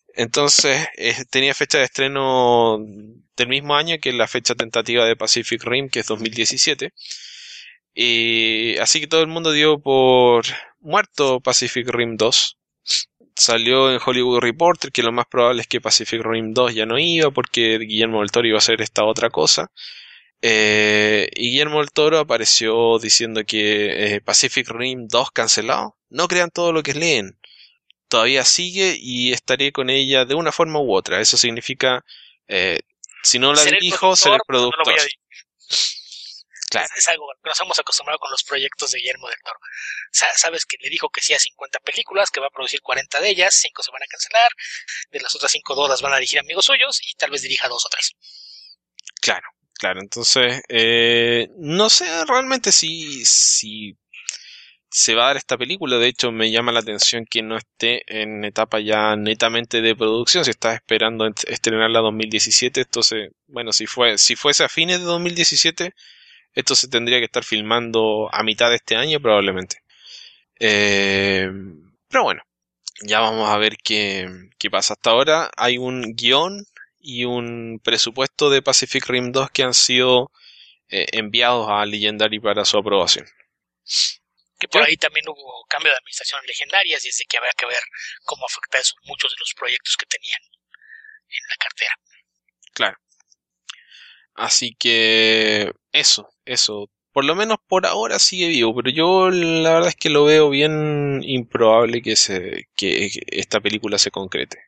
Entonces tenía fecha de estreno del mismo año que la fecha tentativa de Pacific Rim, que es 2017. Y así que todo el mundo dio por muerto Pacific Rim 2. Salió en Hollywood Reporter que lo más probable es que Pacific Rim 2 ya no iba porque Guillermo del Toro iba a hacer esta otra cosa. Y Guillermo del Toro apareció diciendo que Pacific Rim 2 cancelado. No crean todo lo que leen. Todavía sigue y estaré con ella de una forma u otra. Eso significa, eh, si no la Ser el dirijo, ser el productor, pero no lo productor. voy a dirigir. Claro, Es algo que nos hemos acostumbrado con los proyectos de Guillermo del Toro. Sabes que le dijo que sí a 50 películas, que va a producir 40 de ellas, 5 se van a cancelar, de las otras 5 2 las van a dirigir amigos suyos y tal vez dirija 2 o 3. claro, claro. Entonces, no sé realmente si se va a dar esta película. De hecho, me llama la atención que no esté en etapa ya netamente de producción. Si estás esperando estrenarla 2017, entonces, bueno, si fuese a fines de 2017, esto se tendría que estar filmando a mitad de este año probablemente. Eh, pero bueno, ya vamos a ver qué pasa. Hasta ahora hay un guión y un presupuesto de Pacific Rim 2 que han sido enviados a Legendary para su aprobación. Que por ahí también hubo cambio de administración en Legendarias y es de que habrá que ver cómo afecta eso muchos de los proyectos que tenían en la cartera. Claro. Así que eso. Por lo menos por ahora sigue vivo, pero yo la verdad es que lo veo bien improbable que esta película se concrete.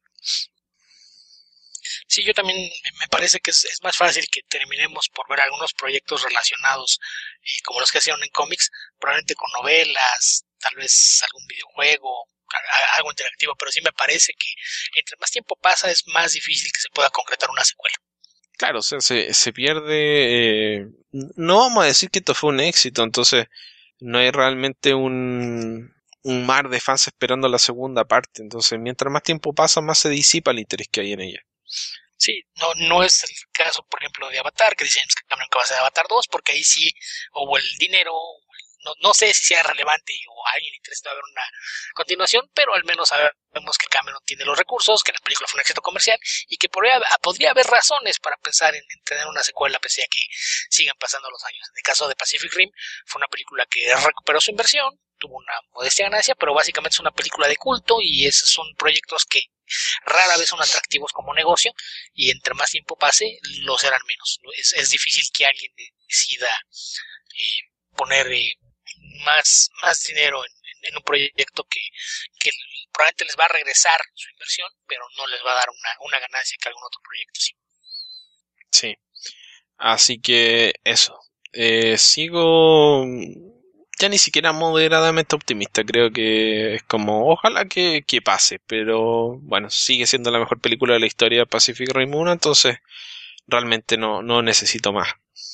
Sí, yo también me parece que es más fácil que terminemos por ver algunos proyectos relacionados como los que hicieron en cómics, probablemente con novelas, tal vez algún videojuego, algo interactivo, pero sí me parece que entre más tiempo pasa es más difícil que se pueda concretar una secuela. Claro, o sea, se pierde. No vamos a decir que esto fue un éxito, entonces no hay realmente un mar de fans esperando la segunda parte. Entonces, mientras más tiempo pasa, más se disipa el interés que hay en ella. Sí, no es el caso, por ejemplo, de Avatar, que dicen Cameron que va a ser Avatar 2, porque ahí sí hubo el dinero, no sé si sea relevante o a alguien le interesa ver una continuación, pero al menos sabemos que Cameron tiene los recursos, que la película fue un éxito comercial y que podría haber razones para pensar en tener una secuela pese a que sigan pasando los años. En el caso de Pacific Rim, fue una película que recuperó su inversión, tuvo una modestia ganancia, pero básicamente es una película de culto y esos son proyectos que rara vez son atractivos como negocio y entre más tiempo pase lo serán menos. Es difícil que alguien decida poner más dinero en un proyecto que probablemente les va a regresar su inversión, pero no les va a dar una ganancia que algún otro proyecto sí. Sí. Así que eso. Sigo ya ni siquiera moderadamente optimista. Creo que es como, ojalá que pase. Pero bueno, sigue siendo la mejor película de la historia de Pacific Rim 1. Entonces realmente no necesito más.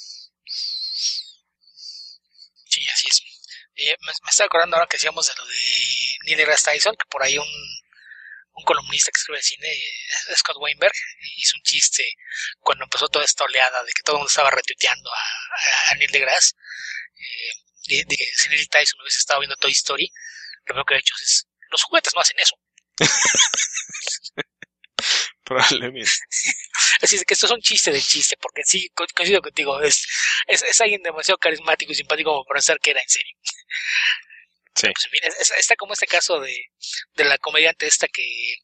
Sí, así es. Me estaba acordando ahora que decíamos de lo de Neil deGrasse Tyson, que por ahí un columnista que escribe de cine, Scott Weinberg, hizo un chiste cuando empezó toda esta oleada de que todo el mundo estaba retuiteando a Neil deGrasse. Si Neil Tyson hubiese estado viendo Toy Story, lo primero que ha hecho es: los juguetes no hacen eso. Probablemente. Así es que esto es un chiste del chiste, porque sí, coincido contigo, es alguien demasiado carismático y simpático como para pensar que era en serio. Sí. Pues, en fin, está como este caso de la comediante esta que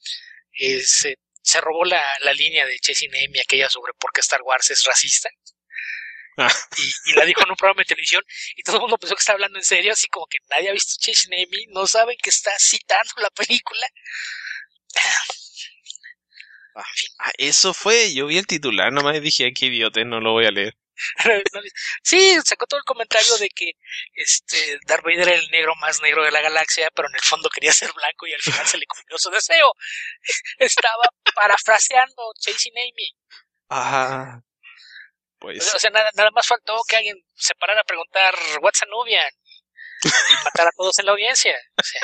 se robó la línea de Chasing Amy, aquella sobre por qué Star Wars es racista. Y la dijo en un programa de televisión y todo el mundo pensó que estaba hablando en serio, así como que nadie ha visto Chasing Amy, no saben que está citando la película. Eso fue, yo vi el titular nomás y dije, qué idiota, no lo voy a leer. Sí, sacó todo el comentario de que Darth Vader era el negro más negro de la galaxia, pero en el fondo quería ser blanco y al final se le cumplió su deseo. Estaba parafraseando Chasing Amy. Ah, pues. O sea, nada más faltó que alguien se parara a preguntar What's a Nubian y matar a todos en la audiencia. O sea,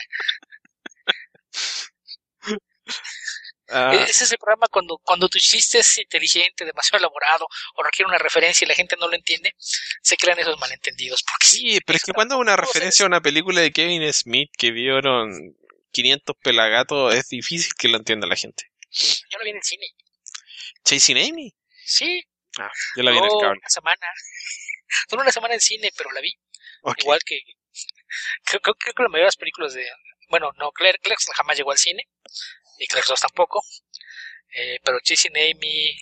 ese es el problema cuando tu chiste es inteligente, demasiado elaborado o requiere una referencia y la gente no lo entiende, se crean esos malentendidos. Porque sí, pero es que cuando una referencia a una película de Kevin Smith que vieron 500 pelagatos es difícil que lo entienda la gente. Yo lo vi en el cine. ¿Chasing Amy? Sí. Yo la vi en el cable. Una semana. Solo una semana en cine, pero la vi. Okay. Igual que... Creo que la mayoría de las películas de... Bueno, no, Clerks jamás llegó al cine. Y Clerks 2 tampoco. Pero Chasing Amy...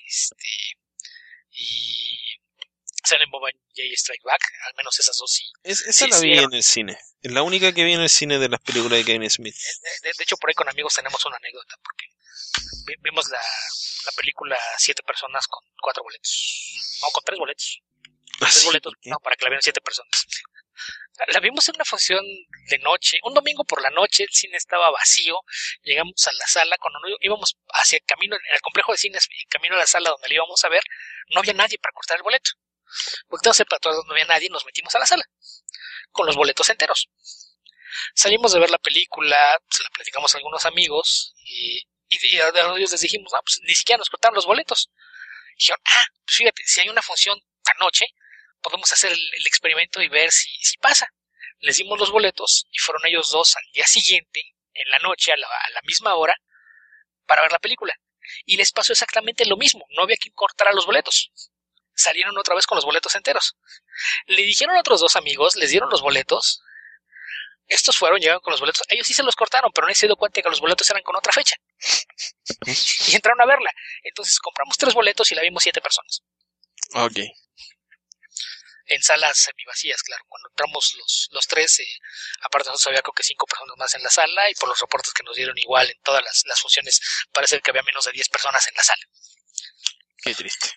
y... Silent Bob and Jay Strike Back. Al menos esas dos sí. Esa sí, la vi en el cine. Es la única que vi en el cine de las películas de Kevin Smith. De hecho, por ahí con amigos tenemos una anécdota. Porque vimos la película 7 personas con 4 boletos. No, con 3 boletos. 3 boletos, no, para que la vieran 7 personas. La vimos en una función de noche, un domingo por la noche, el cine estaba vacío, llegamos a la sala, cuando íbamos hacia el camino, en el complejo de cines, camino a la sala donde la íbamos a ver, no había nadie para cortar el boleto. Volteamos para todos, no había nadie, nos metimos a la sala, con los boletos enteros. Salimos de ver la película, se la platicamos a algunos amigos, y a ellos les dijimos, pues ni siquiera nos cortaron los boletos. Y dijeron, pues fíjate, si hay una función anoche, podemos hacer el experimento y ver si pasa. Les dimos los boletos y fueron ellos dos al día siguiente, en la noche, a la misma hora, para ver la película. Y les pasó exactamente lo mismo, no había quien cortara los boletos. Salieron otra vez con los boletos enteros. Le dijeron a otros dos amigos, les dieron los boletos. Estos llegaron con los boletos. Ellos sí se los cortaron, pero nadie se dio cuenta que los boletos eran con otra fecha. Y entraron a verla. Entonces compramos 3 boletos y la vimos 7 personas. Ok. En salas semivacías, claro. Cuando entramos los 3, aparte nosotros había creo que 5 personas más en la sala, y por los reportes que nos dieron igual en todas las funciones, parece que había menos de 10 personas en la sala. Qué triste.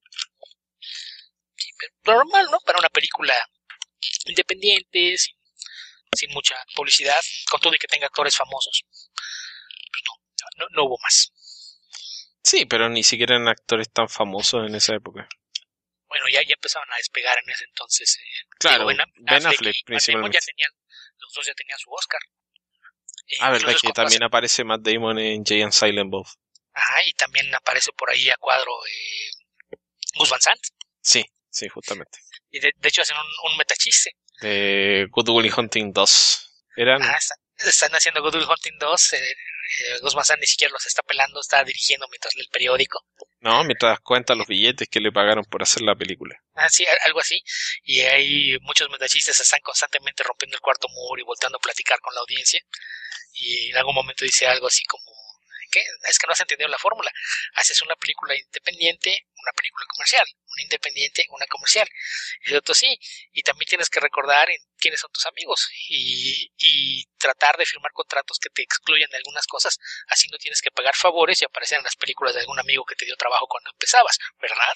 Lo normal, ¿no? Para una película independiente, sin mucha publicidad, con todo y que tenga actores famosos. Pues no hubo más. Sí, pero ni siquiera eran actores tan famosos en esa época. Bueno, ya empezaban a despegar en ese entonces. Claro, Ben Affleck principalmente. Los dos ya tenían su Oscar. Verdad que también aparece Matt Damon en Jay and Silent Bob. Ajá, y también aparece por ahí a cuadro Gus Van Sant. Sí, justamente. Y de hecho hacen un metachiste. De Good Will Hunting 2. Están haciendo Good Will Hunting 2. Gus Van Sant ni siquiera los está pelando, está dirigiendo mientras lee el periódico. No, mientras cuenta los billetes que le pagaron por hacer la película. Sí, algo así. Y hay muchos metachistes están constantemente rompiendo el cuarto muro y volteando a platicar con la audiencia. Y en algún momento dice algo así como, ¿qué? Es que no has entendido la fórmula. Haces una película independiente, una película comercial. Una independiente, una comercial. Y otro sí. Y también tienes que recordar quiénes son tus amigos. Y tratar de firmar contratos que te excluyan de algunas cosas. Así no tienes que pagar favores y aparecer en las películas de algún amigo que te dio trabajo cuando empezabas, ¿verdad?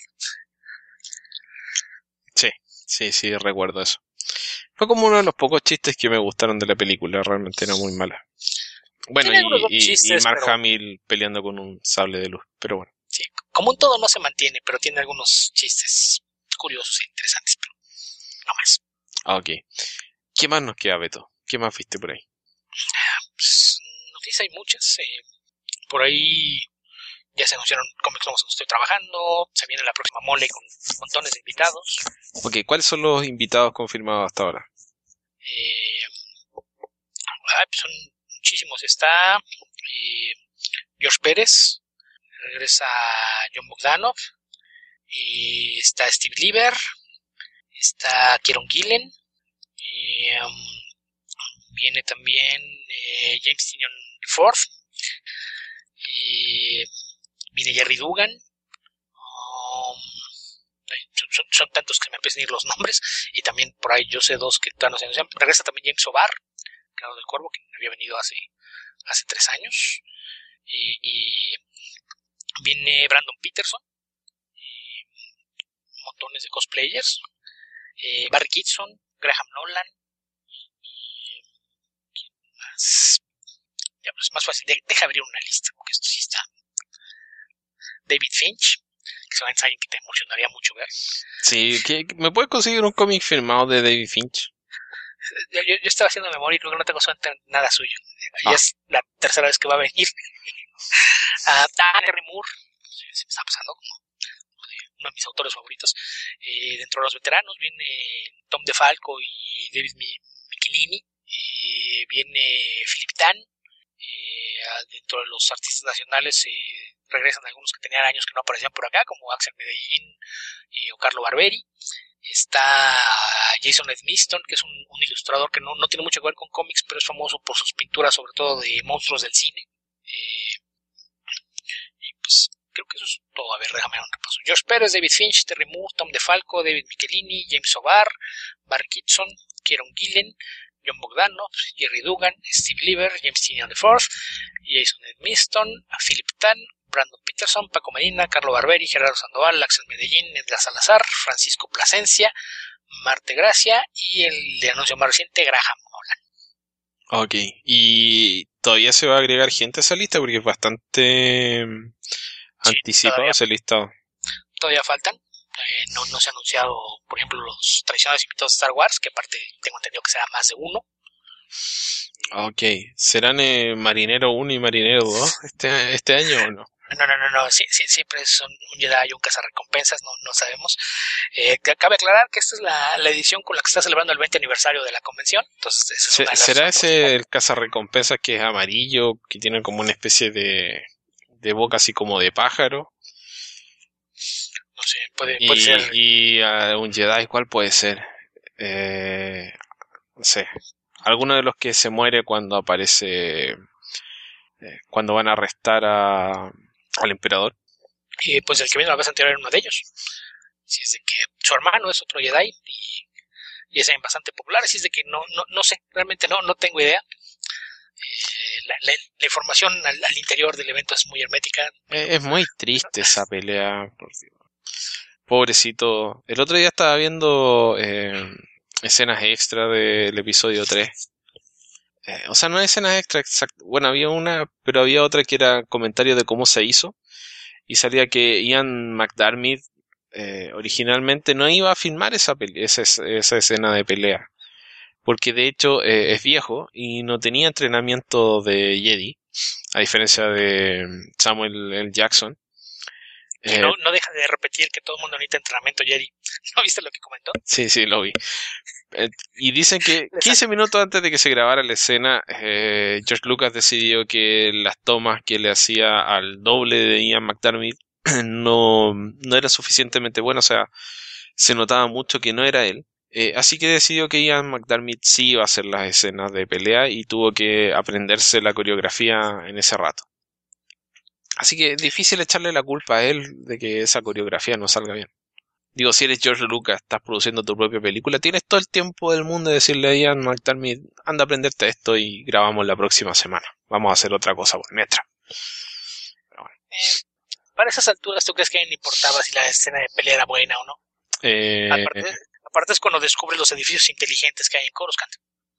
Sí, recuerdo eso. Fue como uno de los pocos chistes que me gustaron de la película. Realmente era muy mala. Bueno, y Mark Hamill peleando con un sable de luz, pero bueno. Sí, como un todo no se mantiene, pero tiene algunos chistes curiosos e interesantes, pero no más. Ok. ¿Qué más nos queda, Beto? ¿Qué más viste por ahí? Pues, noticias hay muchas. Por ahí ya se anunciaron cómics nuevos que estoy trabajando. Se viene la próxima mole con montones de invitados. Ok, ¿cuáles son los invitados confirmados hasta ahora? Pues son muchísimos. Está George Pérez, regresa John Bogdanov, y está Steve Lieber, está Kieron Gillen, y viene también James Tynion Ford, y viene Jerry Dugan. Son tantos que me empiezan a ir los nombres, y también por ahí yo sé 2 que están anunciando. Regresa también James O'Barr, creador del Cuervo, que había venido hace 3 años, y viene Brandon Peterson, montones de cosplayers, Barry Kitson, Graham Nolan, ¿quién más? Ya, pues es más fácil, deja abrir una lista, porque esto sí está. David Finch, que es alguien que te emocionaría mucho ver. Sí, ¿me puedes conseguir un cómic firmado de David Finch? Yo estaba haciendo memoria y creo que no tengo nada suyo. Ya es la tercera vez que va a venir. Henry Moore, se me está pasando como uno de mis autores favoritos. Dentro de los veteranos viene Tom DeFalco y David Michelini. Viene Philip Tan, dentro de los artistas nacionales regresan algunos que tenían años que no aparecían por acá, como Axel Medellín o Carlo Barberi. Está Jason Edmiston, que es un ilustrador que no tiene mucho que ver con cómics, pero es famoso por sus pinturas, sobre todo de monstruos del cine. Y pues creo que eso es todo. A ver, déjame dar un repaso. Josh Pérez, David Finch, Terry Moore, Tom DeFalco, David Michelini, James O'Barr, Barry Kitson, Kieron Gillen, John Bogdanov, Jerry Dugan, Steve Lieber, James Tynion IV, Jason Edmiston, Philip Tan, Brandon Peterson, Paco Medina, Carlo Barberi, Gerardo Sandoval, Axel Medellín, Edgar Salazar, Francisco Plasencia, Marte Gracia y el de anuncio más reciente, Graham Nolan. Ok, y todavía se va a agregar gente a esa lista porque es bastante anticipado ese listado. Todavía faltan. No se ha anunciado, por ejemplo, los tradicionales invitados de Star Wars, que aparte tengo entendido que será más de uno. Ok, ¿serán Marinero 1 y Marinero 2 este año o no? No, sí, siempre son un Jedi y un cazarrecompensas, no sabemos. Cabe aclarar que esta es la edición con la que se está celebrando el 20 aniversario de la convención. Entonces, esa es una de las ¿será ese el cazarrecompensas que es amarillo, que tiene como una especie de boca así como de pájaro? No sé, puede ser. Y un Jedi, ¿cuál puede ser? No sé. Alguno de los que se muere cuando aparece, cuando van a arrestar al emperador. Pues el que vino la vez anterior era uno de ellos. Si es de que su hermano es otro Jedi y es bastante popular, así es de que no sé, realmente no tengo idea. La información al interior del evento es muy hermética. Es muy triste esa pelea. Pobrecito. El otro día estaba viendo escenas extra del episodio 3. O sea, no escenas extra exactas. Bueno, había una, pero había otra que era comentario de cómo se hizo. Y salía que Ian McDiarmid originalmente no iba a filmar esa escena de pelea. Porque de hecho es viejo y no tenía entrenamiento de Jedi. A diferencia de Samuel L. Jackson. Y no deja de repetir que todo el mundo necesita entrenamiento Jedi. ¿No viste lo que comentó? Sí, lo vi. Y dicen que 15 minutos antes de que se grabara la escena, George Lucas decidió que las tomas que le hacía al doble de Ian McDiarmid no eran suficientemente buenas, o sea, se notaba mucho que no era él. Así que decidió que Ian McDiarmid sí iba a hacer las escenas de pelea y tuvo que aprenderse la coreografía en ese rato. Así que es difícil echarle la culpa a él de que esa coreografía no salga bien. Digo, si eres George Lucas, estás produciendo tu propia película, tienes todo el tiempo del mundo de decirle a Ian McDiarmid, anda a aprenderte esto y grabamos la próxima semana. Vamos a hacer otra cosa por mientras. Bueno. Para esas alturas, ¿tú crees que le importaba si la escena de pelea era buena o no? Aparte es cuando descubres los edificios inteligentes que hay en Coruscant.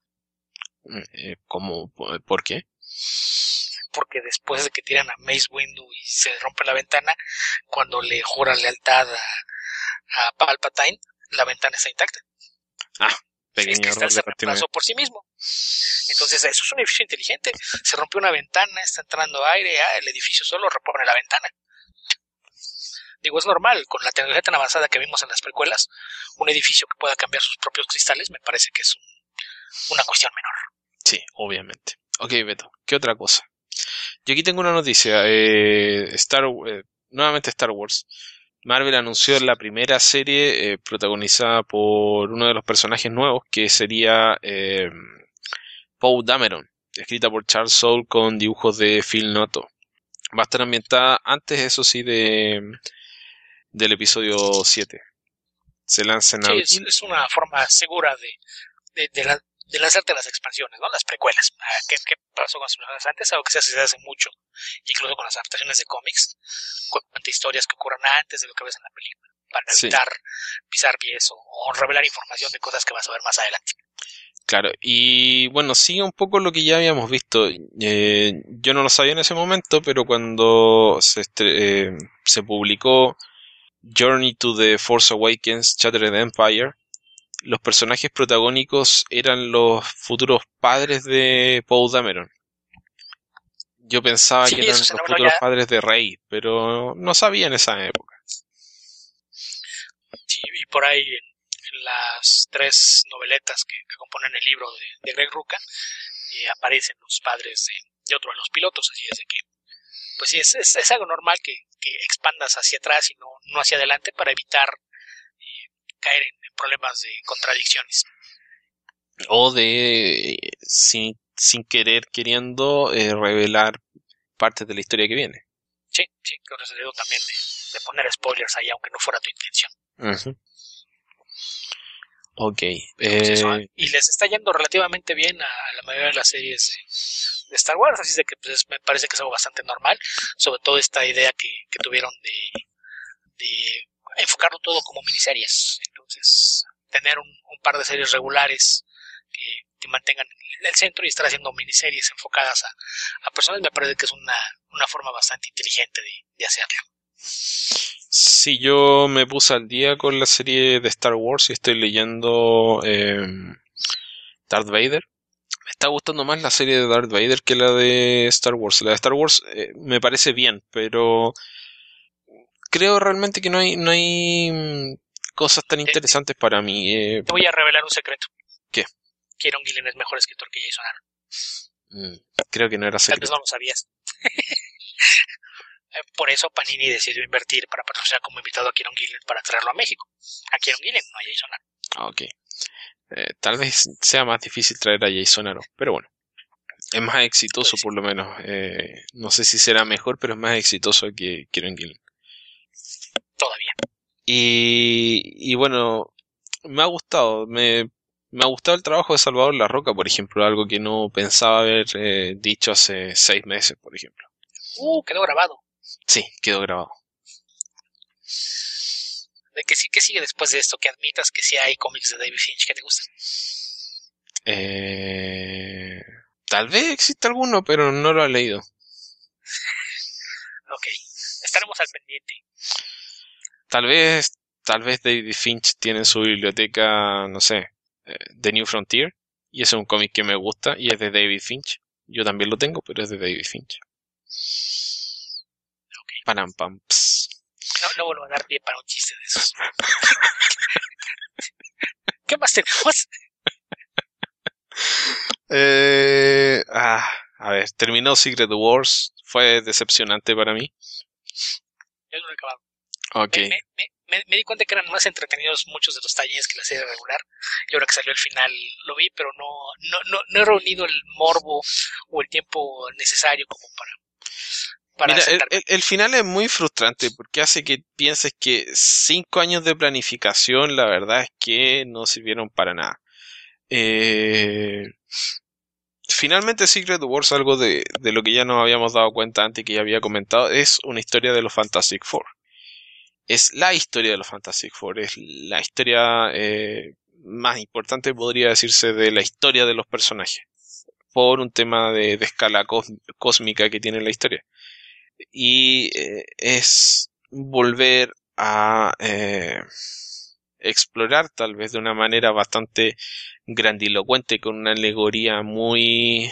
¿Cómo? ¿Por qué? Porque después de que tiran a Mace Windu y se rompe la ventana, cuando le jura lealtad a Palpatine, la ventana está intacta. Pequeño error se reemplazó por sí mismo. Entonces eso es un edificio inteligente. Se rompió una ventana, está entrando aire, el edificio solo repone la ventana. Digo, es normal, con la tecnología tan avanzada que vimos en las precuelas, un edificio que pueda cambiar sus propios cristales me parece que es una cuestión menor. Sí, obviamente. Ok, Beto, ¿qué otra cosa? Yo aquí tengo una noticia. Nuevamente Star Wars. Marvel anunció la primera serie protagonizada por uno de los personajes nuevos, que sería Poe Dameron, escrita por Charles Soule con dibujos de Phil Noto. Va a estar ambientada antes, eso sí, del episodio 7. Se lanza en abril. Sí, es una forma segura de lanzarte las expansiones, ¿no? Las precuelas. ¿Qué pasó con las expansiones antes? Algo que se hace desde hace mucho, incluso con las adaptaciones de cómics. Cuenta historias que ocurran antes de lo que ves en la película, para evitar pisar pies o revelar información de cosas que vas a ver más adelante. Claro, y bueno, sigue un poco lo que ya habíamos visto. Yo no lo sabía en ese momento, pero cuando se publicó Journey to the Force Awakens, Shattered Empire, los personajes protagónicos eran los futuros padres de Poe Dameron. Yo pensaba que eran los futuros padres de Rey, pero no sabía en esa época. Sí, y por ahí en las 3 noveletas que componen el libro de Greg Rucka aparecen los padres y otro a los pilotos, así es de que pues sí, es algo normal que expandas hacia atrás y no hacia adelante para evitar caer en problemas de contradicciones. O de, sin querer, queriendo revelar partes de la historia que viene. Sí, creo que se dio también de poner spoilers ahí, aunque no fuera tu intención. Uh-huh. Ok. Pues eso, y les está yendo relativamente bien a la mayoría de las series de Star Wars, así de que pues, me parece que es algo bastante normal, sobre todo esta idea que tuvieron de enfocarlo todo como miniseries. Entonces, tener un par de series regulares que te mantengan en el centro y estar haciendo miniseries enfocadas a personas me parece que es una forma bastante inteligente de hacerlo. Sí, yo me puse al día con la serie de Star Wars y estoy leyendo Darth Vader. Me está gustando más la serie de Darth Vader que la de Star Wars. La de Star Wars me parece bien, pero creo realmente que no hay cosas tan interesantes para mí. Te voy a revelar un secreto. ¿Qué? Kieron Gillen es mejor escritor que Jason Aaron. Creo que no era secreto. Tal vez no lo sabías. Por eso Panini decidió invertir para patrocinar como invitado a Kieron Gillen para traerlo a México. A Kieron Gillen, no a Jason Aaron. Ok. Tal vez sea más difícil traer a Jason Aaron, pero bueno. Es más exitoso por lo menos. No sé si será mejor, pero es más exitoso que Kieron Gillen. Todavía. Y bueno, me ha gustado. Me ha gustado el trabajo de Salvador La Roca, por ejemplo. Algo que no pensaba haber dicho hace 6 meses, por ejemplo. Quedó grabado. Sí, quedó grabado. ¿Qué sigue después de esto? Que admitas que sí hay cómics de David Finch que te gustan. Tal vez exista alguno, pero no lo he leído. Ok, estaremos al pendiente. Tal vez David Finch tiene en su biblioteca, no sé, The New Frontier, y ese es un cómic que me gusta y es de David Finch. Yo también lo tengo, pero es de David Finch. Okay. Panam pam. No vuelvo a dar pie para un chiste de esos. ¿Qué más tenemos? A ver, terminó Secret Wars. Fue decepcionante para mí. Yo no lo he acabado. Okay. Me di cuenta que eran más entretenidos muchos de los talleres que la serie regular. Y ahora que salió el final lo vi, pero no he reunido el morbo o el tiempo necesario como para mira, el final es muy frustrante porque hace que pienses que 5 años de planificación, la verdad es que no sirvieron para nada. Finalmente Secret Wars, algo de lo que ya nos habíamos dado cuenta antes, que ya había comentado, es una historia de los Fantastic Four. Es la historia de los Fantastic Four, es la historia más importante, podría decirse, de la historia de los personajes, por un tema de escala cósmica que tiene la historia. Y es volver a explorar, tal vez de una manera bastante grandilocuente, con una alegoría muy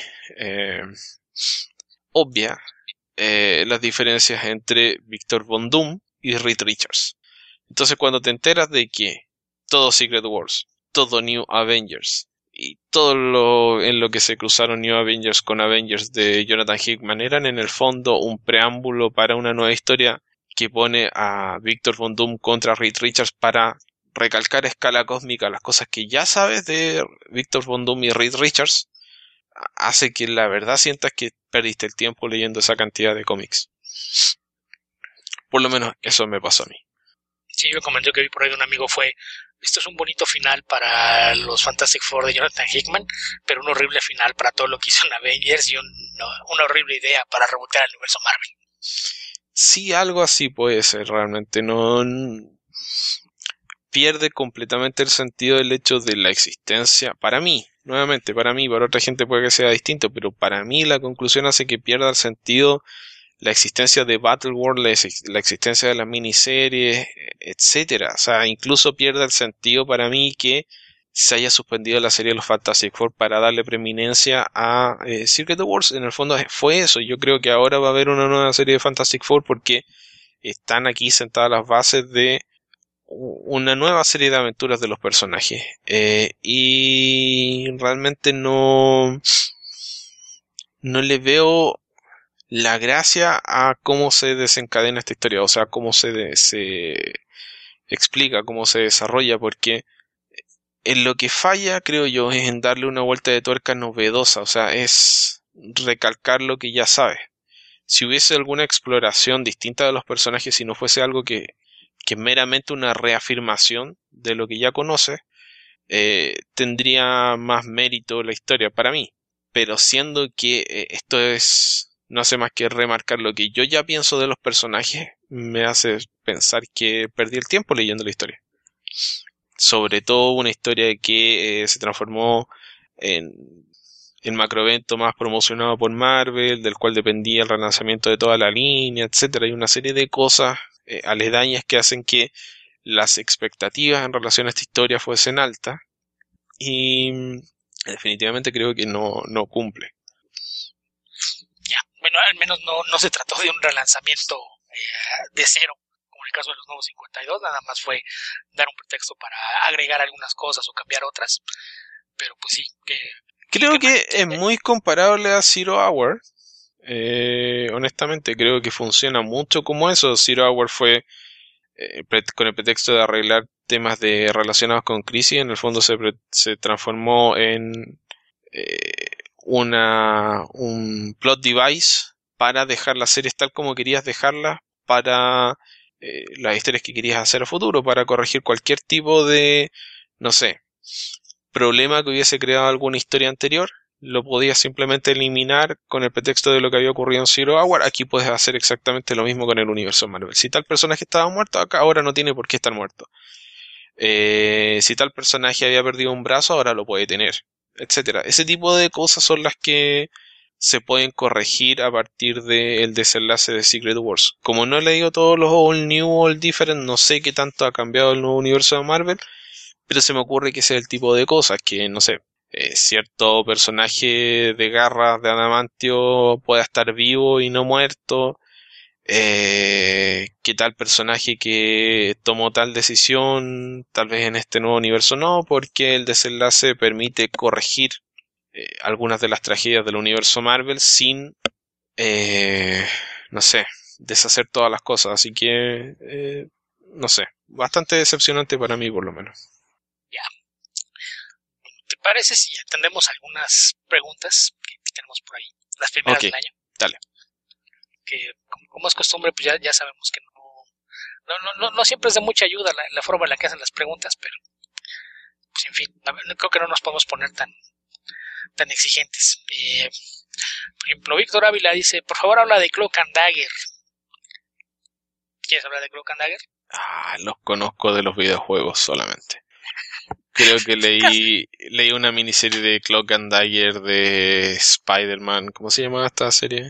obvia, las diferencias entre Victor Von Doom y Reed Richards. Entonces, cuando te enteras de que todo Secret Wars, todo New Avengers y todo en lo que se cruzaron New Avengers con Avengers de Jonathan Hickman eran en el fondo un preámbulo para una nueva historia que pone a Victor Von Doom contra Reed Richards para recalcar a escala cósmica las cosas que ya sabes de Victor Von Doom y Reed Richards, hace que la verdad sientas que perdiste el tiempo leyendo esa cantidad de cómics. Por lo menos eso me pasó a mí. Sí, yo comenté que vi por ahí de un amigo esto es un bonito final para los Fantastic Four de Jonathan Hickman, pero un horrible final para todo lo que hizo en Avengers y una horrible idea para rebotear el universo Marvel. Sí, algo así puede ser realmente. No pierde completamente el sentido del hecho de la existencia. Para mí, nuevamente, para otra gente puede que sea distinto, pero para mí la conclusión hace que pierda el sentido la existencia de Battle World, la existencia de las miniseries, etcétera. O sea, incluso pierde el sentido para mí que se haya suspendido la serie de los Fantastic Four para darle preeminencia a Secret Wars. En el fondo fue eso. Yo creo que ahora va a haber una nueva serie de Fantastic Four porque están aquí sentadas las bases de una nueva serie de aventuras de los personajes. Y realmente no no le veo la gracia a cómo se desencadena esta historia, o sea, cómo se explica, cómo se desarrolla, porque en lo que falla, creo yo, es en darle una vuelta de tuerca novedosa, o sea, es recalcar lo que ya sabes. Si hubiese alguna exploración distinta de los personajes, si no fuese algo que meramente una reafirmación de lo que ya conoces, tendría más mérito la historia para mí. Pero siendo que esto no hace más que remarcar lo que yo ya pienso de los personajes, me hace pensar que perdí el tiempo leyendo la historia. Sobre todo una historia que se transformó en el macroevento más promocionado por Marvel, del cual dependía el relanzamiento de toda la línea, etcétera. Hay una serie de cosas aledañas que hacen que las expectativas en relación a esta historia fuesen altas y definitivamente creo que no cumple. Ya, bueno, al menos no se trató de un relanzamiento de cero, como en el caso de los Nuevos 52, nada más fue dar un pretexto para agregar algunas cosas o cambiar otras, pero pues sí, creo que es muy comparable a Zero Hour. Honestamente creo que funciona mucho como eso. Zero Hour fue con el pretexto de arreglar temas relacionados con crisis, en el fondo se transformó en un plot device para dejar las series tal como querías dejarlas, para las historias que querías hacer a futuro, para corregir cualquier tipo de, no sé, problema que hubiese creado alguna historia anterior. Lo podías simplemente eliminar con el pretexto de lo que había ocurrido en Zero Hour. Aquí puedes hacer exactamente lo mismo con el universo Marvel. Si tal personaje estaba muerto, acá ahora no tiene por qué estar muerto. Si tal personaje había perdido un brazo, ahora lo puede tener, etcétera. Ese tipo de cosas son las que se pueden corregir a partir del desenlace de Secret Wars. Como no he leído todos los All New, All Different, no sé qué tanto ha cambiado el nuevo universo de Marvel, pero se me ocurre que ese es el tipo de cosas que, no sé, cierto personaje de garras de adamantio pueda estar vivo y no muerto, que tal personaje que tomó tal decisión, tal vez en este nuevo universo no, porque el desenlace permite corregir algunas de las tragedias del universo Marvel sin, no sé, deshacer todas las cosas, así que, no sé, bastante decepcionante para mí por lo menos. ya. ¿Te parece si atendemos algunas preguntas que tenemos por ahí? Las primeras del año. Dale. Que como es costumbre, pues ya sabemos que no siempre es de mucha ayuda la forma en la que hacen las preguntas, pero pues en fin, creo que no nos podemos poner tan exigentes. Por ejemplo, Víctor Ávila dice, por favor habla de Cloak and Dagger. ¿Quieres hablar de Cloak and Dagger? Los conozco de los videojuegos solamente. Creo que leí una miniserie de Cloak and Dagger de Spider-Man. ¿Cómo se llamaba esta serie?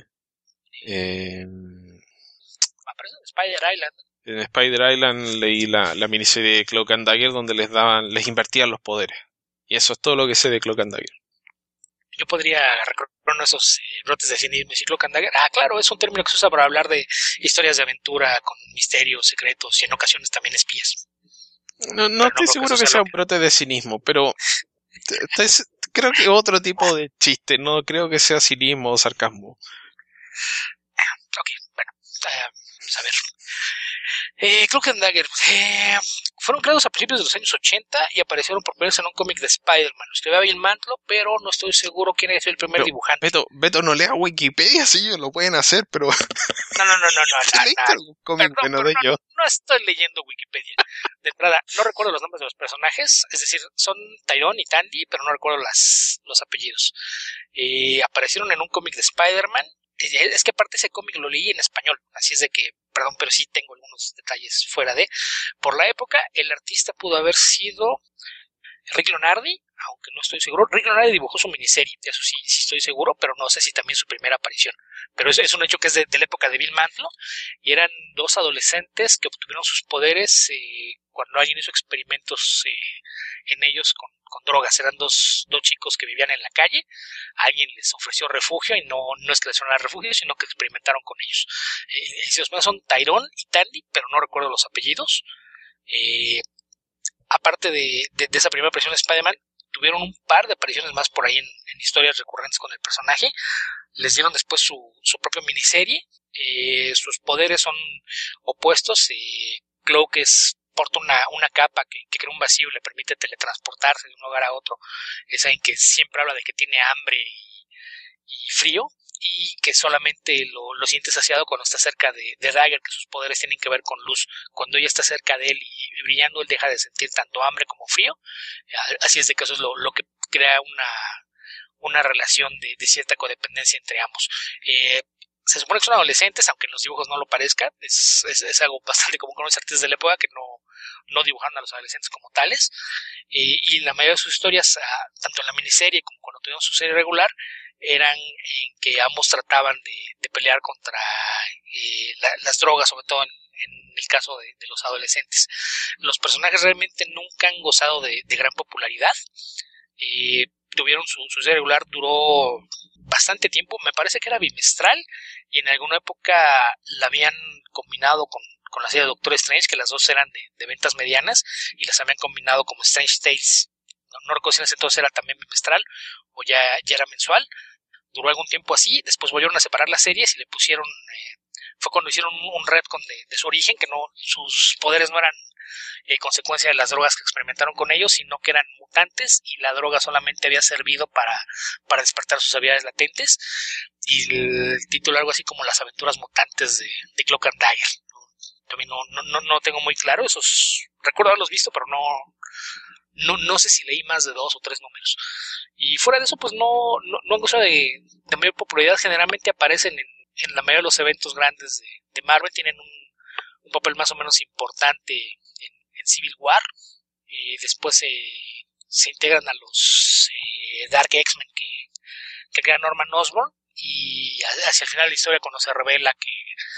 Spider Island. En Spider Island leí la miniserie de Cloak and Dagger donde les invertían los poderes. Y eso es todo lo que sé de Cloak and Dagger. Yo podría recordar esos brotes de cinismo y Cloak and Dagger. Claro, es un término que se usa para hablar de historias de aventura con misterios, secretos y en ocasiones también espías. No estoy seguro que sea un brote de cinismo, pero creo que otro tipo de chiste, no creo que sea cinismo o sarcasmo. Ok, bueno, vamos a ver. Cloak and Dagger fueron creados a principios de los años 80 y aparecieron por primera vez en un cómic de Spider-Man. Lo escribía Bill Mantlo, pero no estoy seguro quién es el primer dibujante. Beto, no lea Wikipedia, sí, lo pueden hacer, pero... No. ¿Leíste algún cómic bueno de ellos? No estoy leyendo Wikipedia. De entrada, no recuerdo los nombres de los personajes, es decir, son Tyrone y Tandy, pero no recuerdo los apellidos. Aparecieron en un cómic de Spider-Man. Es que aparte ese cómic lo leí en español, así es de que, perdón, pero sí tengo algunos detalles fuera de. Por la época, el artista pudo haber sido Rick Leonardi, aunque no estoy seguro. Rick Leonardi dibujó su miniserie, eso sí estoy seguro, pero no sé si también su primera aparición. Pero es un hecho que es de la época de Bill Mantlo, y eran dos adolescentes que obtuvieron sus poderes cuando alguien hizo experimentos en ellos con drogas. Eran dos chicos que vivían en la calle, alguien les ofreció refugio y no es que les fueron a refugio, sino que experimentaron con ellos. Los son Tyrone y Tandy, pero no recuerdo los apellidos. Aparte de esa primera aparición de Spider-Man, tuvieron un par de apariciones más por ahí en historias recurrentes con el personaje. les dieron después su propia miniserie. Sus poderes son opuestos. Cloak porta una capa que crea un vacío y le permite teletransportarse de un lugar a otro. Es alguien que siempre habla de que tiene hambre y frío, y que solamente lo siente saciado cuando está cerca de Dagger, que sus poderes tienen que ver con luz. Cuando ella está cerca de él y brillando, él deja de sentir tanto hambre como frío. Así es de que eso es lo que crea una relación de cierta codependencia entre ambos. Se supone que son adolescentes, aunque en los dibujos no lo parezca. Es algo bastante común con los artistas de la época, que no dibujaron a los adolescentes como tales. Y la mayoría de sus historias, tanto en la miniserie como cuando tuvieron su serie regular, eran en que ambos trataban de pelear contra las drogas, sobre todo en el caso de los adolescentes. Los personajes realmente nunca han gozado de gran popularidad. Tuvieron su serie regular, duró bastante tiempo, me parece que era bimestral, y en alguna época la habían combinado con la serie de Doctor Strange, que las dos eran de ventas medianas, y las habían combinado como Strange Tales. No recuerdo si en ese entonces era también bimestral o ya era mensual. Duró algún tiempo así, después volvieron a separar las series y le pusieron, fue cuando hicieron un retcon de su origen, que sus poderes no eran consecuencia de las drogas que experimentaron con ellos, sino que eran mutantes, y la droga solamente había servido para despertar sus habilidades latentes, y el título algo así como Las aventuras mutantes de Cloak and Dagger. También no tengo muy claro esos, recuerdo haberlos visto, pero no sé si leí más de 2 o 3 números. Y fuera de eso, pues no han gozado de mayor popularidad. Generalmente aparecen en la mayoría de los eventos grandes de Marvel, tienen un papel más o menos importante en Civil War. Después se integran a los Dark X-Men que crea Norman Osborn, y hacia el final de la historia, cuando se revela que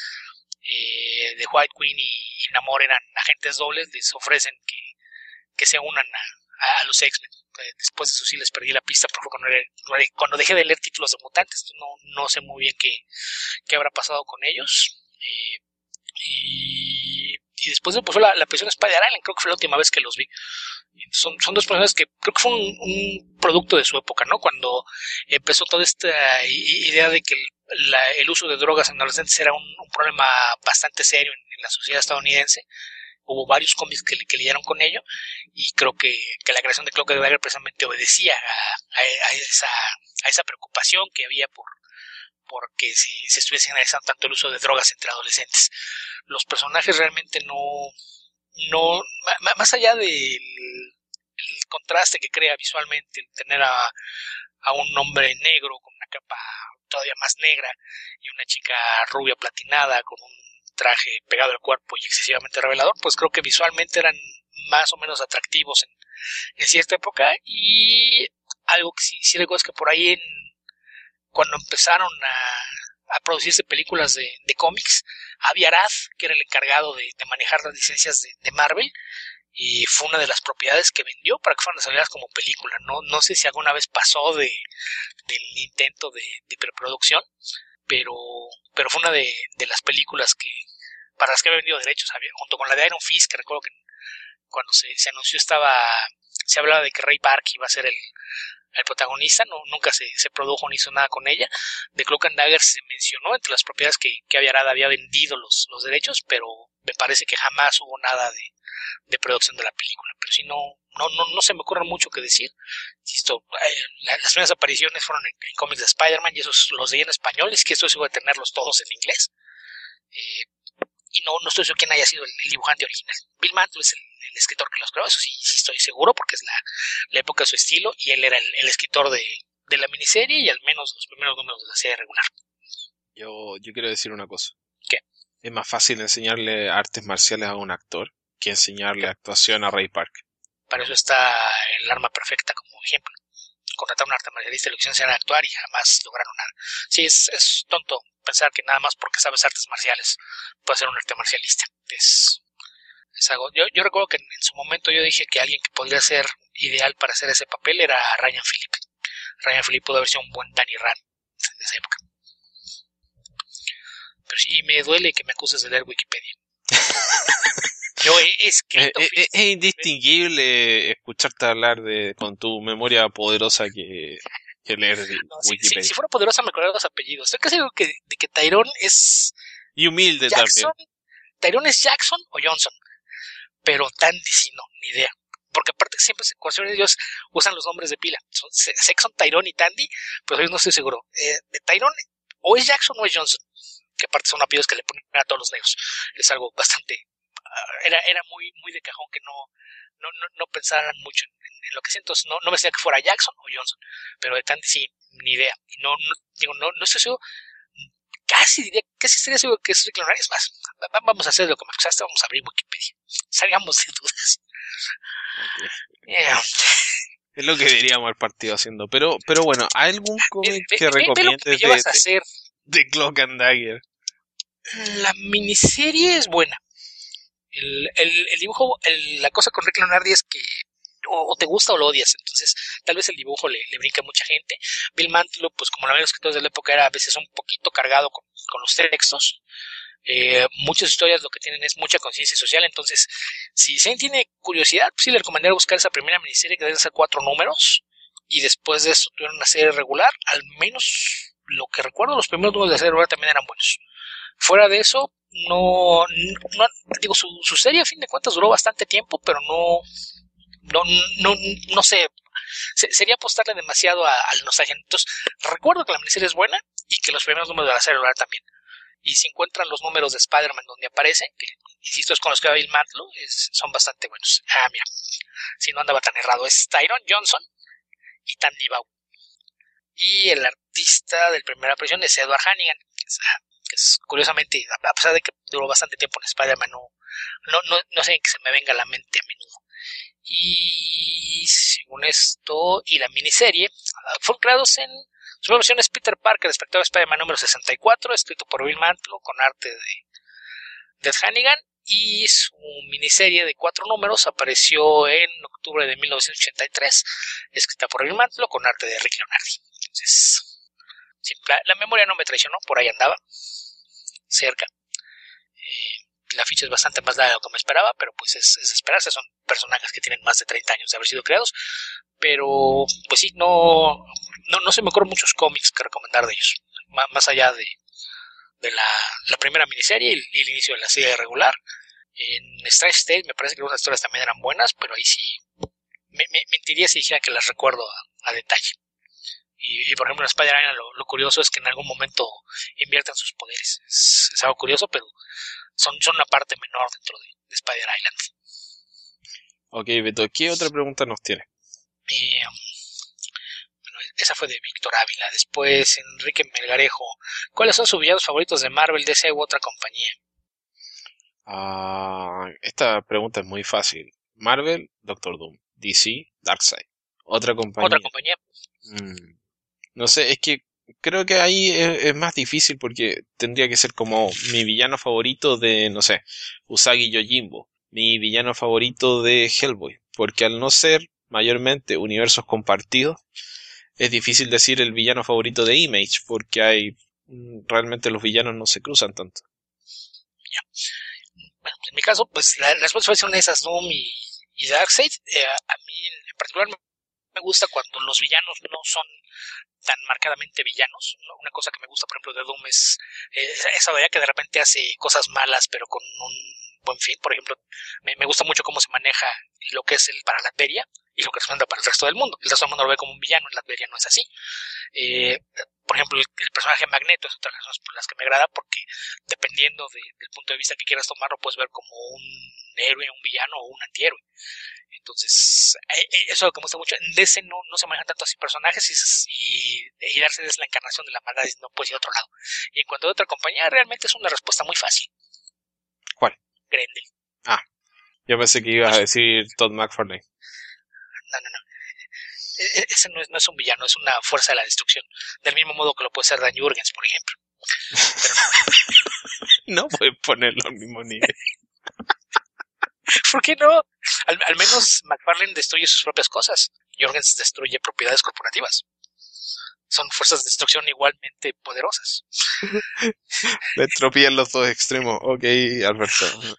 The White Queen y Namor eran agentes dobles, les ofrecen que se unan a los X-Men. Después de eso sí les perdí la pista, porque cuando dejé de leer títulos de mutantes, no sé muy bien qué habrá pasado con ellos. Y después me puso la aparición de Spider-Man, creo que fue la última vez que los vi. Son dos personajes que creo que fue un producto de su época, ¿no? Cuando empezó toda esta idea de que el uso de drogas en adolescentes era un problema bastante serio en la sociedad estadounidense. Hubo varios cómics que leyeron con ello, y creo que la creación de Cloak and Dagger precisamente obedecía a esa preocupación que había porque se estuviese analizando tanto el uso de drogas entre adolescentes. Los personajes realmente no más allá del contraste que crea visualmente el tener a un hombre negro con una capa todavía más negra y una chica rubia platinada con un traje pegado al cuerpo y excesivamente revelador, pues creo que visualmente eran más o menos atractivos en cierta época. Y algo que sí recuerdo es que por ahí cuando empezaron a producirse películas de cómics, Avi Arad, que era el encargado de manejar las licencias de Marvel, y fue una de las propiedades que vendió para que fueran desarrolladas como película. No sé si alguna vez pasó del intento de preproducción, pero fue una de las películas para las que había vendido derechos, junto con la de Iron Fist, que recuerdo que cuando se anunció se hablaba de que Ray Park iba a ser el protagonista. Nunca se produjo ni hizo nada con ella. De Cloak and Dagger se mencionó entre las propiedades que Avi Arad había vendido los derechos, pero me parece que jamás hubo nada de producción de la película. Pero sí, no se me ocurre mucho que decir. Insisto, las primeras apariciones fueron en cómics de Spider-Man, y esos los leí en español, es que estoy seguro de tenerlos todos en inglés. Y no estoy seguro quién haya sido el dibujante original. Bill Mantlo es el escritor que los creó, eso sí estoy seguro, porque es la época de su estilo, y él era el escritor de la miniserie y al menos los primeros números de la serie regular. Yo quiero decir una cosa. ¿Qué? Es más fácil enseñarle artes marciales a un actor que enseñarle actuación a Ray Park. Para eso está el arma perfecta como ejemplo. Contratar a un arte marcialista y lo hicieron a actuar y jamás lograron nada. Sí, es tonto pensar que nada más porque sabes artes marciales puedes ser un arte marcialista. Es algo. Yo recuerdo que en su momento yo dije que alguien que podría ser ideal para hacer ese papel era Ryan Phillip. Ryan Phillip pudo haber sido un buen Danny Rand en esa época. Pero sí, me duele que me acuses de leer Wikipedia. Yo he escrito. Es indistinguible escucharte hablar con tu memoria poderosa que que leer No, Wikipedia. si fuera poderosa me acordaría los apellidos. Estoy casi seguro de que Tyrone es Y humilde Jackson. también. Tyrone es Jackson o Johnson. Pero Tandy sí, no, ni idea. Porque aparte siempre ellos usan los nombres de pila. Sé que son Tyrone y Tandy, pero yo no estoy seguro. De Tyrone, o es Jackson o es Johnson. Que aparte son apellidos que le ponen a todos los negros. Es algo bastante... Era muy, muy de cajón que no pensaran mucho en lo que siento. No me decía que fuera Jackson o Johnson. Pero de Tandy sí, ni idea. Y no estoy seguro. Casi sería seguro que es Rick Leonard. Es más, vamos a hacer lo que me acusaste, vamos a abrir Wikipedia. Salgamos de dudas. Okay. Yeah. Es lo que deberíamos haber partido haciendo. Pero bueno, ¿hay algún cómic que recomiendes de Cloak and Dagger? La miniserie es buena. El dibujo, la cosa con Rick Leonardi es que o te gusta o lo odias, entonces tal vez el dibujo le brinca a mucha gente. Bill Mantlo, pues como la mayoría de los escritores de la época, era a veces un poquito cargado con los textos. Muchas historias lo que tienen es mucha conciencia social, entonces si Zane tiene curiosidad, pues sí le recomendaría buscar esa primera miniserie que debe ser 4 números, y después de eso tuvieron una serie regular. Al menos lo que recuerdo, los primeros números de la serie regular también eran buenos. Fuera de eso, no digo, su serie a fin de cuentas duró bastante tiempo, pero no sé, sería apostarle demasiado al nostalgia. Entonces, recuerdo que la miniserie es buena y que los primeros números de la serie regular también. Y si encuentran los números de Spider-Man donde aparecen, que insisto es con los que va Bill Mantlo, son bastante buenos. Mira, si no andaba tan errado, es Tyrone Johnson y Tandy Bow. Y el artista del primera aparición es Edward Hannigan, que es curiosamente, a pesar de que duró bastante tiempo en Spider-Man, no sé en que se me venga a la mente a menudo. Y según esto, y la miniserie, fueron creados en su versión es Peter Parker, Espectador Spider-Man número 64, escrito por Bill Mantlo, con arte de Hannigan, y su miniserie de 4 números apareció en octubre de 1983, escrita por Bill Mantlo, con arte de Rick Leonardi. Entonces, sí, la memoria no me traicionó, por ahí andaba, cerca. La ficha es bastante más larga de lo que me esperaba, pero pues es de esperarse. Son personajes que tienen más de 30 años de haber sido creados, pero pues sí, no se me ocurren muchos cómics que recomendar de ellos, más allá de la primera miniserie y el inicio de la serie regular. En Strange Tales me parece que las historias también eran buenas, pero ahí sí me mentiría si dijera que las recuerdo a detalle. Y por ejemplo en Spider-Man lo curioso es que en algún momento invierten sus poderes. Es algo curioso, pero son una parte menor dentro de Spider Island. Ok, Beto, ¿qué otra pregunta nos tiene? Bueno, esa fue de Víctor Ávila. Después, Enrique Melgarejo. ¿Cuáles son sus villanos favoritos de Marvel, DC u otra compañía? Esta pregunta es muy fácil. Marvel, Doctor Doom. DC, Darkseid. ¿Otra compañía? ¿Otra compañía? No sé, es que creo que ahí es más difícil porque tendría que ser como mi villano favorito de, no sé, Usagi Yojimbo. Mi villano favorito de Hellboy. Porque al no ser mayormente universos compartidos, es difícil decir el villano favorito de Image, porque realmente los villanos no se cruzan tanto. Ya. Bueno, en mi caso, pues las respuestas son esas, Doom y Darkseid. A mí en particular me gusta cuando los villanos no son tan marcadamente villanos. Una cosa que me gusta, por ejemplo, de Doom es esa idea que de repente hace cosas malas, pero con un buen fin. Por ejemplo, me gusta mucho cómo se maneja lo que es el para Latveria y lo que representa para el resto del mundo. El resto del mundo lo ve como un villano, en Latveria no es así. Por ejemplo, el personaje Magneto es otra de las razones por las que me agrada, porque dependiendo del punto de vista que quieras tomarlo, puedes ver como un héroe, un villano o un antihéroe. Entonces, eso es lo que me gusta mucho. En DC no se manejan tanto así personajes y Darkseid es la encarnación de la maldad, no puedes ir a otro lado. Y en cuanto a otra compañía, realmente es una respuesta muy fácil. ¿Cuál? Grendel. Yo pensé que ibas a decir Todd McFarlane. No. Ese no es un villano, es una fuerza de la destrucción. Del mismo modo que lo puede ser Dan Jurgens, por ejemplo. Pero no puedes ponerlo al mismo nivel. ¿Por qué no? Al menos McFarlane destruye sus propias cosas. Jurgens destruye propiedades corporativas. Son fuerzas de destrucción igualmente poderosas. Me entropía en los dos extremos. Ok, Alberto.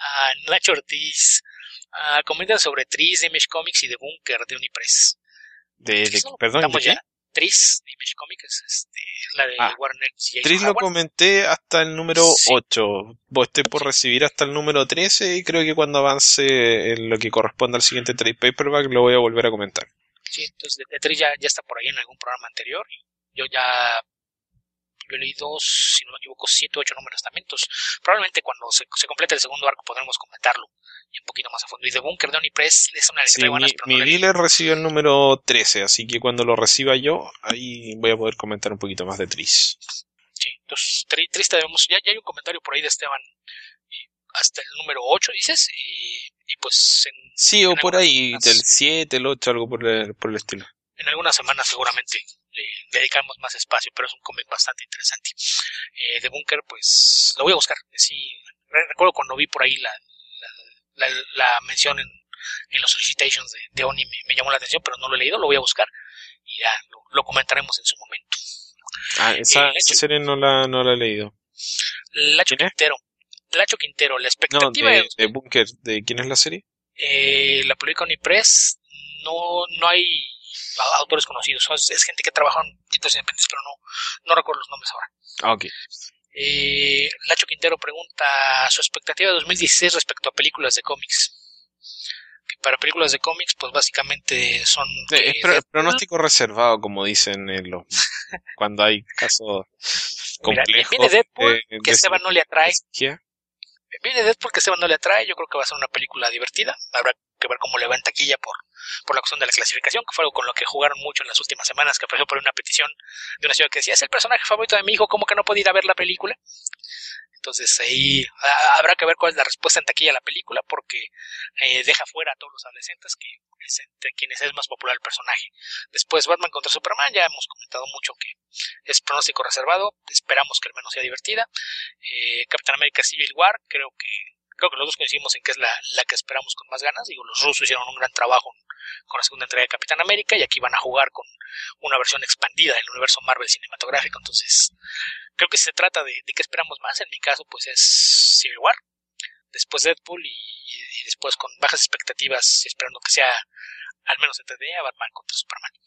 Nacho Ortiz. Comentan sobre Tris de Image Comics y de Bunker de Unipress. Perdón, ¿de Estamos qué? ya. Tris de Image Comics es la de Warner y Tris lo comenté hasta el número Sí. 8. Estoy por recibir hasta el número 13 y creo que cuando avance en lo que corresponde al siguiente trade paperback lo voy a volver a comentar. Sí, entonces de Tris ya está por ahí en algún programa anterior. Yo he leído, si no me equivoco, 7 o 8 números también. Entonces, probablemente cuando se complete el segundo arco podremos comentarlo y un poquito más a fondo. Y The Bunker de Onipress es una de las que trae buenas, pero mi dealer recibió el número 13, así que cuando lo reciba yo, ahí voy a poder comentar un poquito más de Tris. Sí, entonces, Tris vemos, ya hay un comentario por ahí de Esteban hasta el número 8, dices, y pues... Sí, o por ahí, del 7, el 8, algo por el estilo. En algunas semanas seguramente le dedicamos más espacio, pero es un cómic bastante interesante. The Bunker, pues lo voy a buscar. Sí, recuerdo cuando vi por ahí la mención en los solicitations de Oni, me llamó la atención, pero no lo he leído, lo voy a buscar y ya lo comentaremos en su momento. Esa serie no la he leído. Lacho Quintero, la expectativa de Bunker, ¿de quién es la serie? La publica Onipress, no hay autores conocidos, es gente que trabaja en títulos independientes, pero no recuerdo los nombres ahora. Ok. Lacho Quintero pregunta su expectativa de 2016 respecto a películas de cómics. Que para películas de cómics, pues básicamente son... pronóstico reservado, como dicen cuando hay casos complejos. Viene Deadpool, que Esteban no le atrae. ¿Qué? Viene Deadpool, que Esteban no le atrae. Yo creo que va a ser una película divertida. Habrá que ver cómo le va en taquilla por la cuestión de la clasificación, que fue algo con lo que jugaron mucho en las últimas semanas, que apareció por una petición de una ciudad que decía, es el personaje favorito de mi hijo, ¿cómo que no puede ir a ver la película? Entonces ahí habrá que ver cuál es la respuesta en taquilla a la película, porque deja fuera a todos los adolescentes, que es entre quienes es más popular el personaje. Después Batman contra Superman, ya hemos comentado mucho que es pronóstico reservado, esperamos que al menos sea divertida. Capitán América Civil War, creo que los dos coincidimos en que es la que esperamos con más ganas. Digo, los rusos hicieron un gran trabajo con la segunda entrega de Capitán América y aquí van a jugar con una versión expandida del universo Marvel cinematográfico. Entonces, creo que se trata de qué esperamos más. En mi caso, pues es Civil War, después Deadpool y después con bajas expectativas, esperando que sea al menos entretenida, Batman contra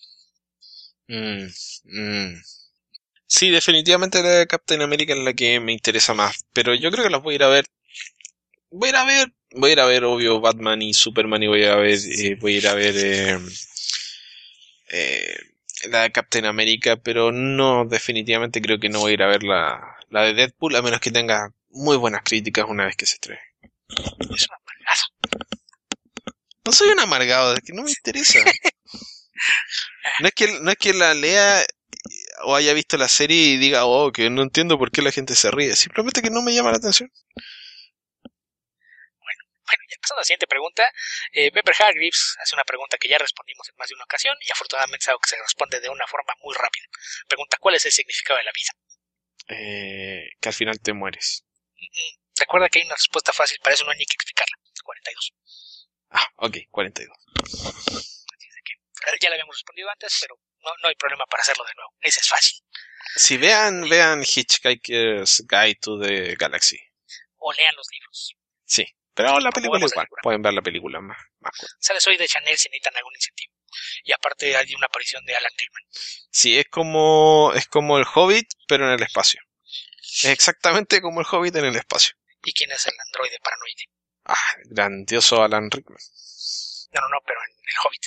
Superman. Sí, definitivamente la de Captain America es la que me interesa más, pero yo creo que las voy a ir a ver. Voy a ir a ver, obvio, Batman y Superman, y voy a ir a ver la de Captain America, pero no, definitivamente creo que no voy a ir a ver la de Deadpool, a menos que tenga muy buenas críticas una vez que se estrene. Es una amargada. No soy un amargado, es que no me interesa. No es que la lea o haya visto la serie y diga, oh, que no entiendo por qué la gente se ríe, simplemente que no me llama la atención. Bueno, ya pasando a la siguiente pregunta, Pepper Hargreaves hace una pregunta que ya respondimos en más de una ocasión y afortunadamente es algo que se responde de una forma muy rápida. Pregunta, ¿cuál es el significado de la vida? Que al final te mueres. Recuerda que hay una respuesta fácil, para eso no hay ni que explicarla. 42. Ok, 42. Ya la habíamos respondido antes, pero no hay problema para hacerlo de nuevo. Ese es fácil. Si vean Hitchhiker's Guide to the Galaxy. O lean los libros. Sí. Pero la película igual, pueden ver la película más Sale Soy de Chanel si necesitan algún incentivo. Y aparte hay una aparición de Alan Rickman. Sí, es como el Hobbit, pero en el espacio. Es exactamente como el Hobbit en el espacio. ¿Y quién es el androide paranoide? Grandioso Alan Rickman. No, pero en el Hobbit.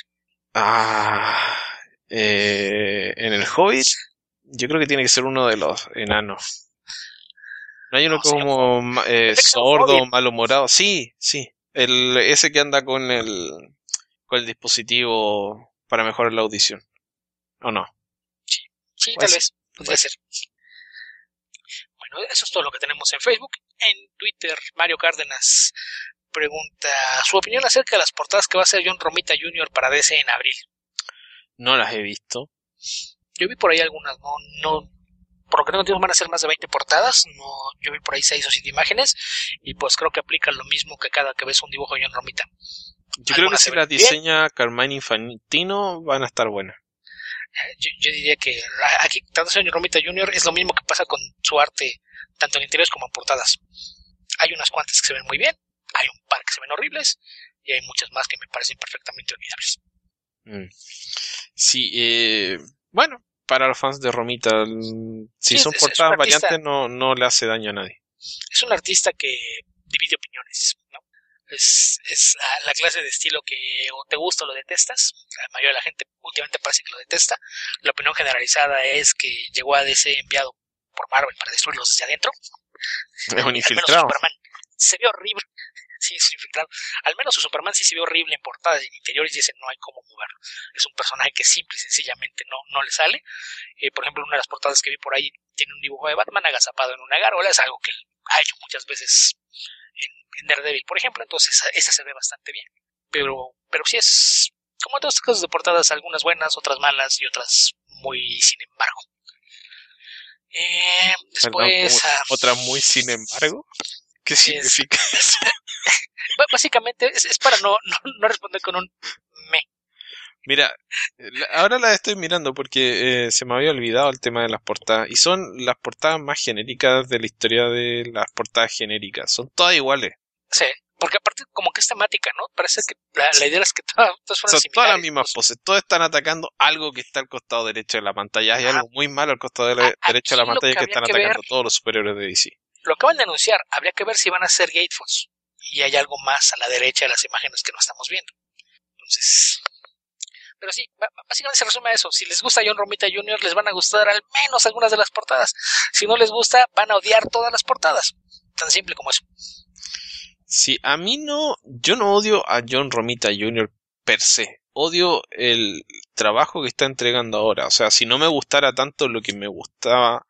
En el Hobbit, yo creo que tiene que ser uno de los enanos. ¿No hay uno como sordo, malhumorado? Sí. Ese que anda con el dispositivo para mejorar la audición. ¿O no? Sí, tal vez. Podría ser. Bueno, eso es todo lo que tenemos en Facebook. En Twitter, Mario Cárdenas pregunta su opinión acerca de las portadas que va a hacer John Romita Jr. para DC en abril. No las he visto. Yo vi por ahí algunas, no por lo que tengo entendido van a ser más de 20 portadas, yo vi por ahí 6 o 7 imágenes, y pues creo que aplica lo mismo que cada que ves un dibujo de John Romita. Yo creo que si las diseña Carmine Infantino van a estar buenas. Yo diría que aquí, tanto John Romita Jr. es lo mismo que pasa con su arte, tanto en interiores como en portadas. Hay unas cuantas que se ven muy bien, hay un par que se ven horribles, y hay muchas más que me parecen perfectamente olvidables. Mm. Sí, bueno, para los fans de Romita, si Sí, son es un portadas artista, variantes no le hace daño a nadie. es un artista que divide opiniones, ¿no? Es la clase de estilo que o te gusta o lo detestas. La mayoría de la gente últimamente parece que lo detesta. La opinión generalizada es que llegó a DC enviado por Marvel para destruirlos desde adentro. Es un Al menos infiltrado. Superman se ve horrible. Sí, es infiltrado. Al menos su Superman sí se ve horrible en portadas y en interiores y ese no hay cómo moverlo. Es un personaje que simple y sencillamente no le sale. Por ejemplo, una de las portadas que vi por ahí tiene un dibujo de Batman agazapado en una gárgola. Es algo que ha hecho muchas veces en Daredevil, por ejemplo. Entonces, esa se ve bastante bien. Pero sí es como todas estas cosas de portadas, algunas buenas, otras malas y otras muy sin embargo. Perdón, Después, otra muy sin embargo. ¿Qué significa eso? básicamente es para no responder con un me. Mira, ahora la estoy mirando porque se me había olvidado el tema de las portadas. Y son las portadas más genéricas de la historia de las portadas genéricas. Son todas iguales. Sí, porque aparte como que es temática, ¿no? Parece que la idea es que todas fueran Son todas las similares. mismas poses. Todos están atacando algo que está al costado derecho de la pantalla. Hay algo muy malo al costado derecho de la Aquí lo pantalla que que habría están que ver, atacando todos los superhéroes de DC. lo acaban de anunciar, habría que ver si van a ser gatefuls. Y hay algo más a la derecha de las imágenes que no estamos viendo. Entonces, pero sí, básicamente se resume a eso. Si les gusta John Romita Jr., les van a gustar al menos algunas de las portadas. Si no les gusta, van a odiar todas las portadas. Tan simple como eso. Sí, a mí no, yo no odio a John Romita Jr. per se. Odio el trabajo que está entregando ahora. O sea, si no me gustara tanto lo que me gustaba,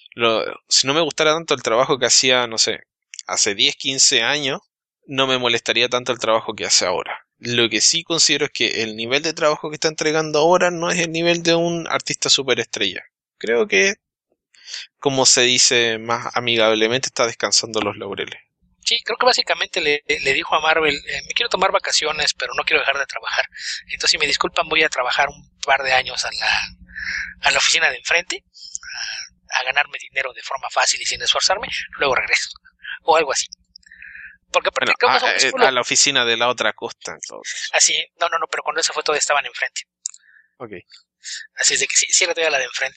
si no me gustara tanto el trabajo que hacía, no sé, hace 10, 15 años, no me molestaría tanto el trabajo que hace ahora. Lo que sí considero es que el nivel de trabajo que está entregando ahora no es el nivel de un artista superestrella. Creo que, como se dice más amigablemente, está descansando los laureles. Sí, creo que básicamente le dijo a Marvel, me quiero tomar vacaciones, pero no quiero dejar de trabajar. Entonces, si me disculpan, voy a trabajar un par de años a la oficina de enfrente, a ganarme dinero de forma fácil y sin esforzarme, luego regreso. O algo así. Porque aparte Bueno, creo que eso fue a la oficina de la otra costa, en todo caso. así, no, pero cuando eso fue todavía estaban enfrente. Ok. Así es de que sí era todavía la de enfrente.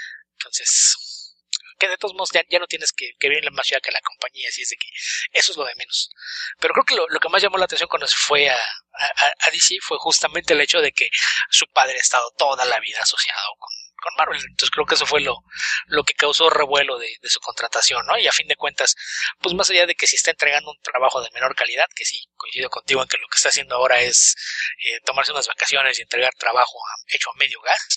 Entonces, que de todos modos ya no tienes que vivir en la más ciudad que la compañía, así es de que eso es lo de menos. Pero creo que lo que más llamó la atención cuando se fue a DC fue justamente el hecho de que su padre ha estado toda la vida asociado con Marvel. Entonces creo que eso fue lo que causó revuelo de su contratación, ¿no? Y a fin de cuentas, pues más allá de que si está entregando un trabajo de menor calidad, que sí, coincido contigo en que lo que está haciendo ahora es tomarse unas vacaciones y entregar trabajo hecho a medio gas,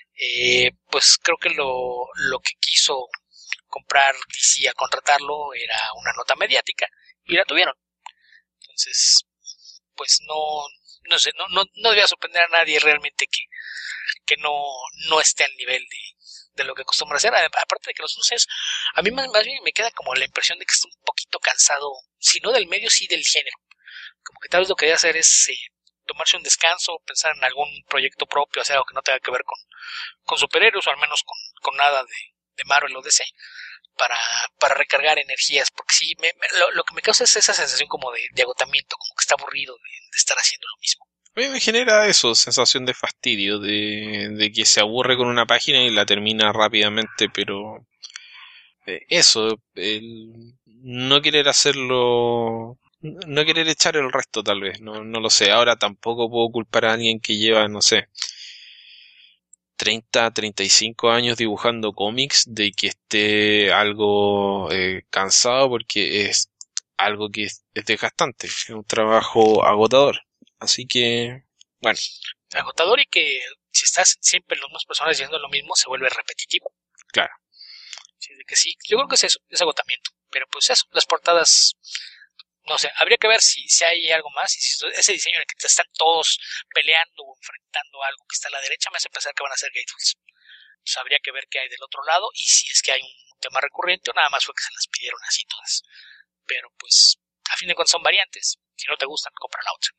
pues creo que lo que quiso comprar DC a contratarlo era una nota mediática y la tuvieron. Entonces, pues no sé, no debía sorprender a nadie realmente que no esté al nivel de lo que acostumbra hacer. Aparte de que los luces, a mí más bien me queda como la impresión de que está un poquito cansado, si no del medio, sí del género. Como que tal vez lo que debe hacer es tomarse un descanso, pensar en algún proyecto propio, hacer algo que no tenga que ver con superhéroes o al menos con nada de Marvel o DC para recargar energías, porque sí, lo que me causa es esa sensación como de agotamiento, como que está aburrido de estar haciendo lo mismo. A mí me genera eso, sensación de fastidio, de que se aburre con una página y la termina rápidamente, pero eso, el no querer hacerlo, no querer echar el resto tal vez, no lo sé. Ahora tampoco puedo culpar a alguien que lleva, no sé, 30, 35 años dibujando cómics de que esté algo cansado porque es algo que es desgastante, es un trabajo agotador. Así que, bueno, Agotador y que si estás siempre las mismas personas diciendo lo mismo, se vuelve repetitivo. claro. Así de que sí, yo creo que es eso, es agotamiento. Pero pues eso, las portadas, no sé, habría que ver si hay algo más. Y si ese diseño en el que están todos peleando o enfrentando algo que está a la derecha me hace pensar que van a ser gatefuls. Entonces habría que ver qué hay del otro lado y si es que hay un tema recurrente o nada más fue que se las pidieron así todas. Pero pues, a fin de cuentas son variantes. Si no te gustan, compra la otra.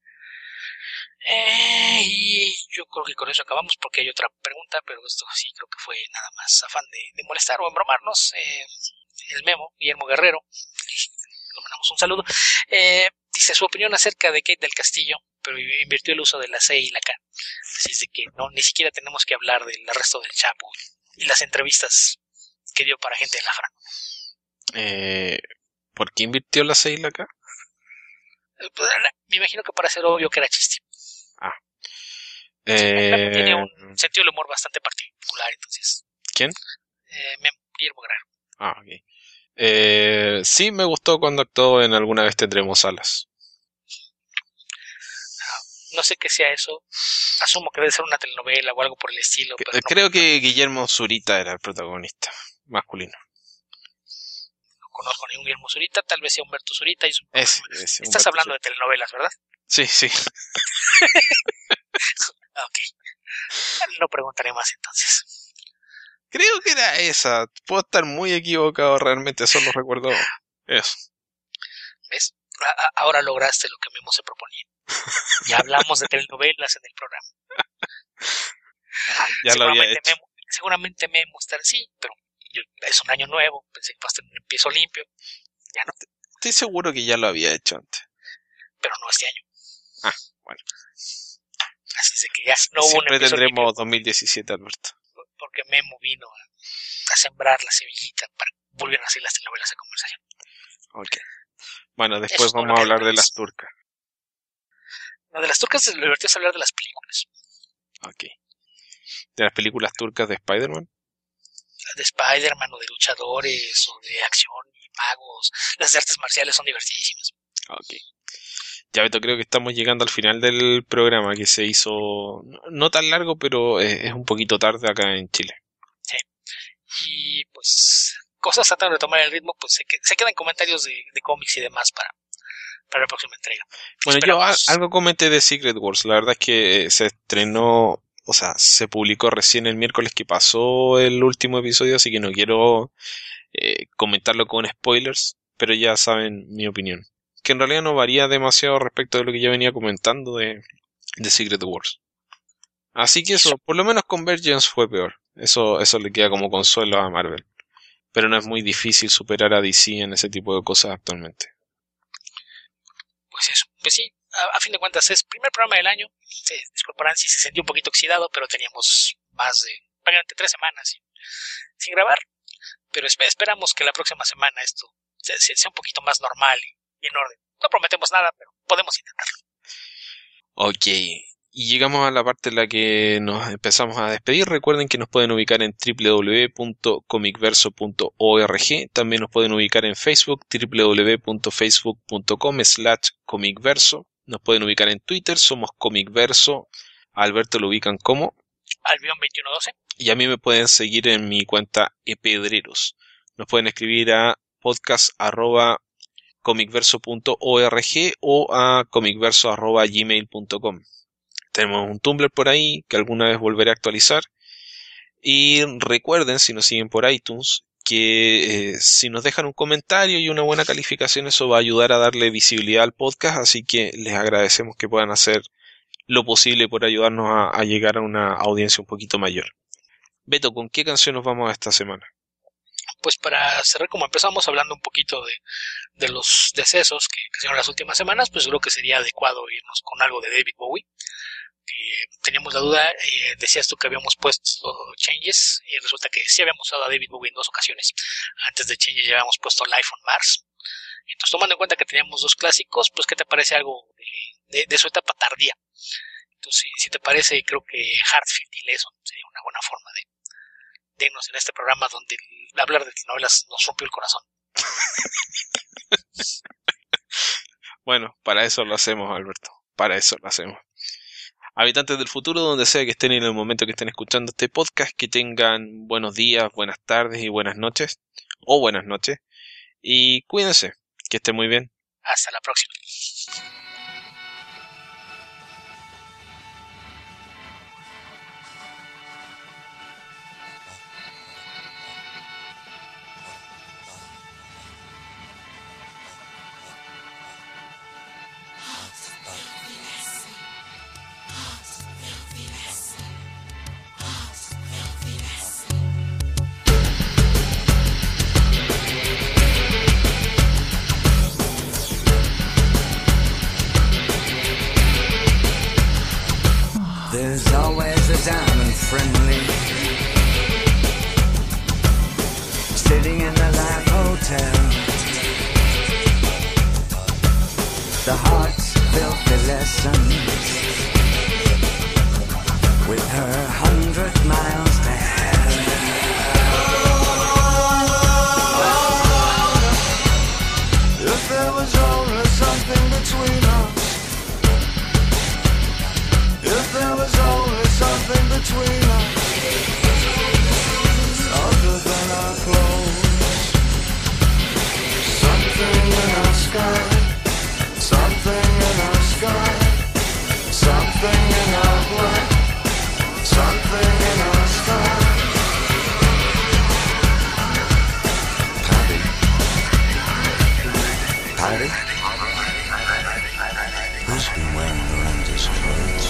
Y yo creo que con eso acabamos porque hay otra pregunta, pero esto sí creo que fue nada más afán de molestar o embromarnos. El Memo, Guillermo Guerrero, le mandamos un saludo. Dice su opinión acerca de Kate del Castillo pero invirtió el uso de la C y la K. Así es de que no, ni siquiera tenemos que hablar del resto del Chapo y las entrevistas que dio para gente de la Fran. ¿Por qué invirtió la C y la K? Pues, me imagino que para hacer obvio que era chiste. Tiene un sentido del humor bastante particular, entonces. ¿Quién? Guillermo Guerrero. Ok. Sí, me gustó cuando actuó en Alguna vez tendremos alas. No sé qué sea eso. Asumo que debe ser una telenovela o algo por el estilo. Pero creo que Guillermo Zurita era el protagonista masculino. No conozco a ningún Guillermo Zurita, tal vez sea Humberto Zurita. Estás hablando de telenovelas, ¿verdad? Sí. Ok. No preguntaré más entonces. Creo que era esa. Puedo estar muy equivocado realmente, solo recuerdo eso. ¿Ves? Ahora lograste lo que Memo se proponía. Ya hablamos de telenovelas en el programa. Ya lo había hecho. Seguramente Memo estará así, pero es un año nuevo, pensé que va a estar un empiezo limpio. Ya no. Estoy seguro que ya lo había hecho antes. Pero no este año. Bueno. Así es de que ya no hubo siempre un empiezo tendremos limpio. 2017, Alberto. Porque Memo vino a sembrar la semillita para volver a hacer las telenovelas de conversación. Ok. Bueno, después vamos a hablar de las turcas. No, de las turcas lo divertido es hablar de las películas. Ok. ¿De las películas turcas de Spider-Man? De Spider-Man o de luchadores o de acción y magos. Las de artes marciales son divertidísimas. Ok. Ya, Beto, creo que estamos llegando al final del programa, que se hizo no tan largo, pero es un poquito tarde acá en Chile. Sí. Y pues cosas tratan de tomar el ritmo, pues se quedan comentarios de cómics y demás para la próxima entrega. Bueno, Esperamos. yo algo comenté de Secret Wars. La verdad es que se estrenó, o sea, se publicó recién el miércoles que pasó el último episodio, así que no quiero comentarlo con spoilers, pero ya saben mi opinión. Que en realidad no varía demasiado respecto de lo que ya venía comentando de Secret Wars. Así que eso, por lo menos Convergence fue peor. Eso le queda como consuelo a Marvel. Pero no es muy difícil superar a DC en ese tipo de cosas actualmente. Pues eso, pues sí, a fin de cuentas es el primer programa del año. Disculparán si se sentía un poquito oxidado, pero teníamos más de prácticamente 3 semanas sin grabar. Pero esperamos que la próxima semana esto sea un poquito más normal y en orden. No prometemos nada, pero podemos intentarlo. Ok, y llegamos a la parte en la que nos empezamos a despedir. Recuerden que nos pueden ubicar en www.comicverso.org. También nos pueden ubicar en Facebook, www.facebook.com/comicverso. Nos pueden ubicar en Twitter, somos Comicverso. A Alberto lo ubican como Albion2112. Y a mí me pueden seguir en mi cuenta epedreros. Nos pueden escribir a podcast@comicverso.org o a comicverso@gmail.com. Tenemos un Tumblr por ahí que alguna vez volveré a actualizar. Y recuerden, si nos siguen por iTunes, que si nos dejan un comentario y una buena calificación, eso va a ayudar a darle visibilidad al podcast. Así que les agradecemos que puedan hacer lo posible por ayudarnos a llegar a una audiencia un poquito mayor. Beto, ¿con qué canción nos vamos esta semana? Pues para cerrar, como empezamos hablando un poquito de los decesos que se dieron las últimas semanas, pues creo que sería adecuado irnos con algo de David Bowie. Teníamos la duda, decías tú que habíamos puesto Changes, y resulta que sí habíamos usado a David Bowie en 2 ocasiones. Antes de Changes ya habíamos puesto Life on Mars. Entonces, tomando en cuenta que teníamos 2 clásicos, pues ¿qué te parece algo de su etapa tardía? Entonces, si te parece, creo que Heartfield y Lesson sería una buena forma de irnos en este programa donde hablar de novelas nos rompió el corazón. Bueno, para eso lo hacemos, Alberto. Para eso lo hacemos. Habitantes del futuro, donde sea que estén en el momento que estén escuchando este podcast, que tengan buenos días, buenas tardes y buenas noches. O buenas noches. Y cuídense. Que estén muy bien. Hasta la próxima. There's always a diamond friendly sitting in the Life Hotel. The heart's filthy lessons with her 100 miles to hell. If there was only something between us, if there was only something between us, other than our clothes, something in our sky, something in our sky, something in our blood, something in our sky. Patty? Who's been wearing Miranda's clothes?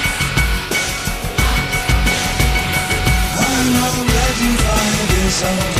Some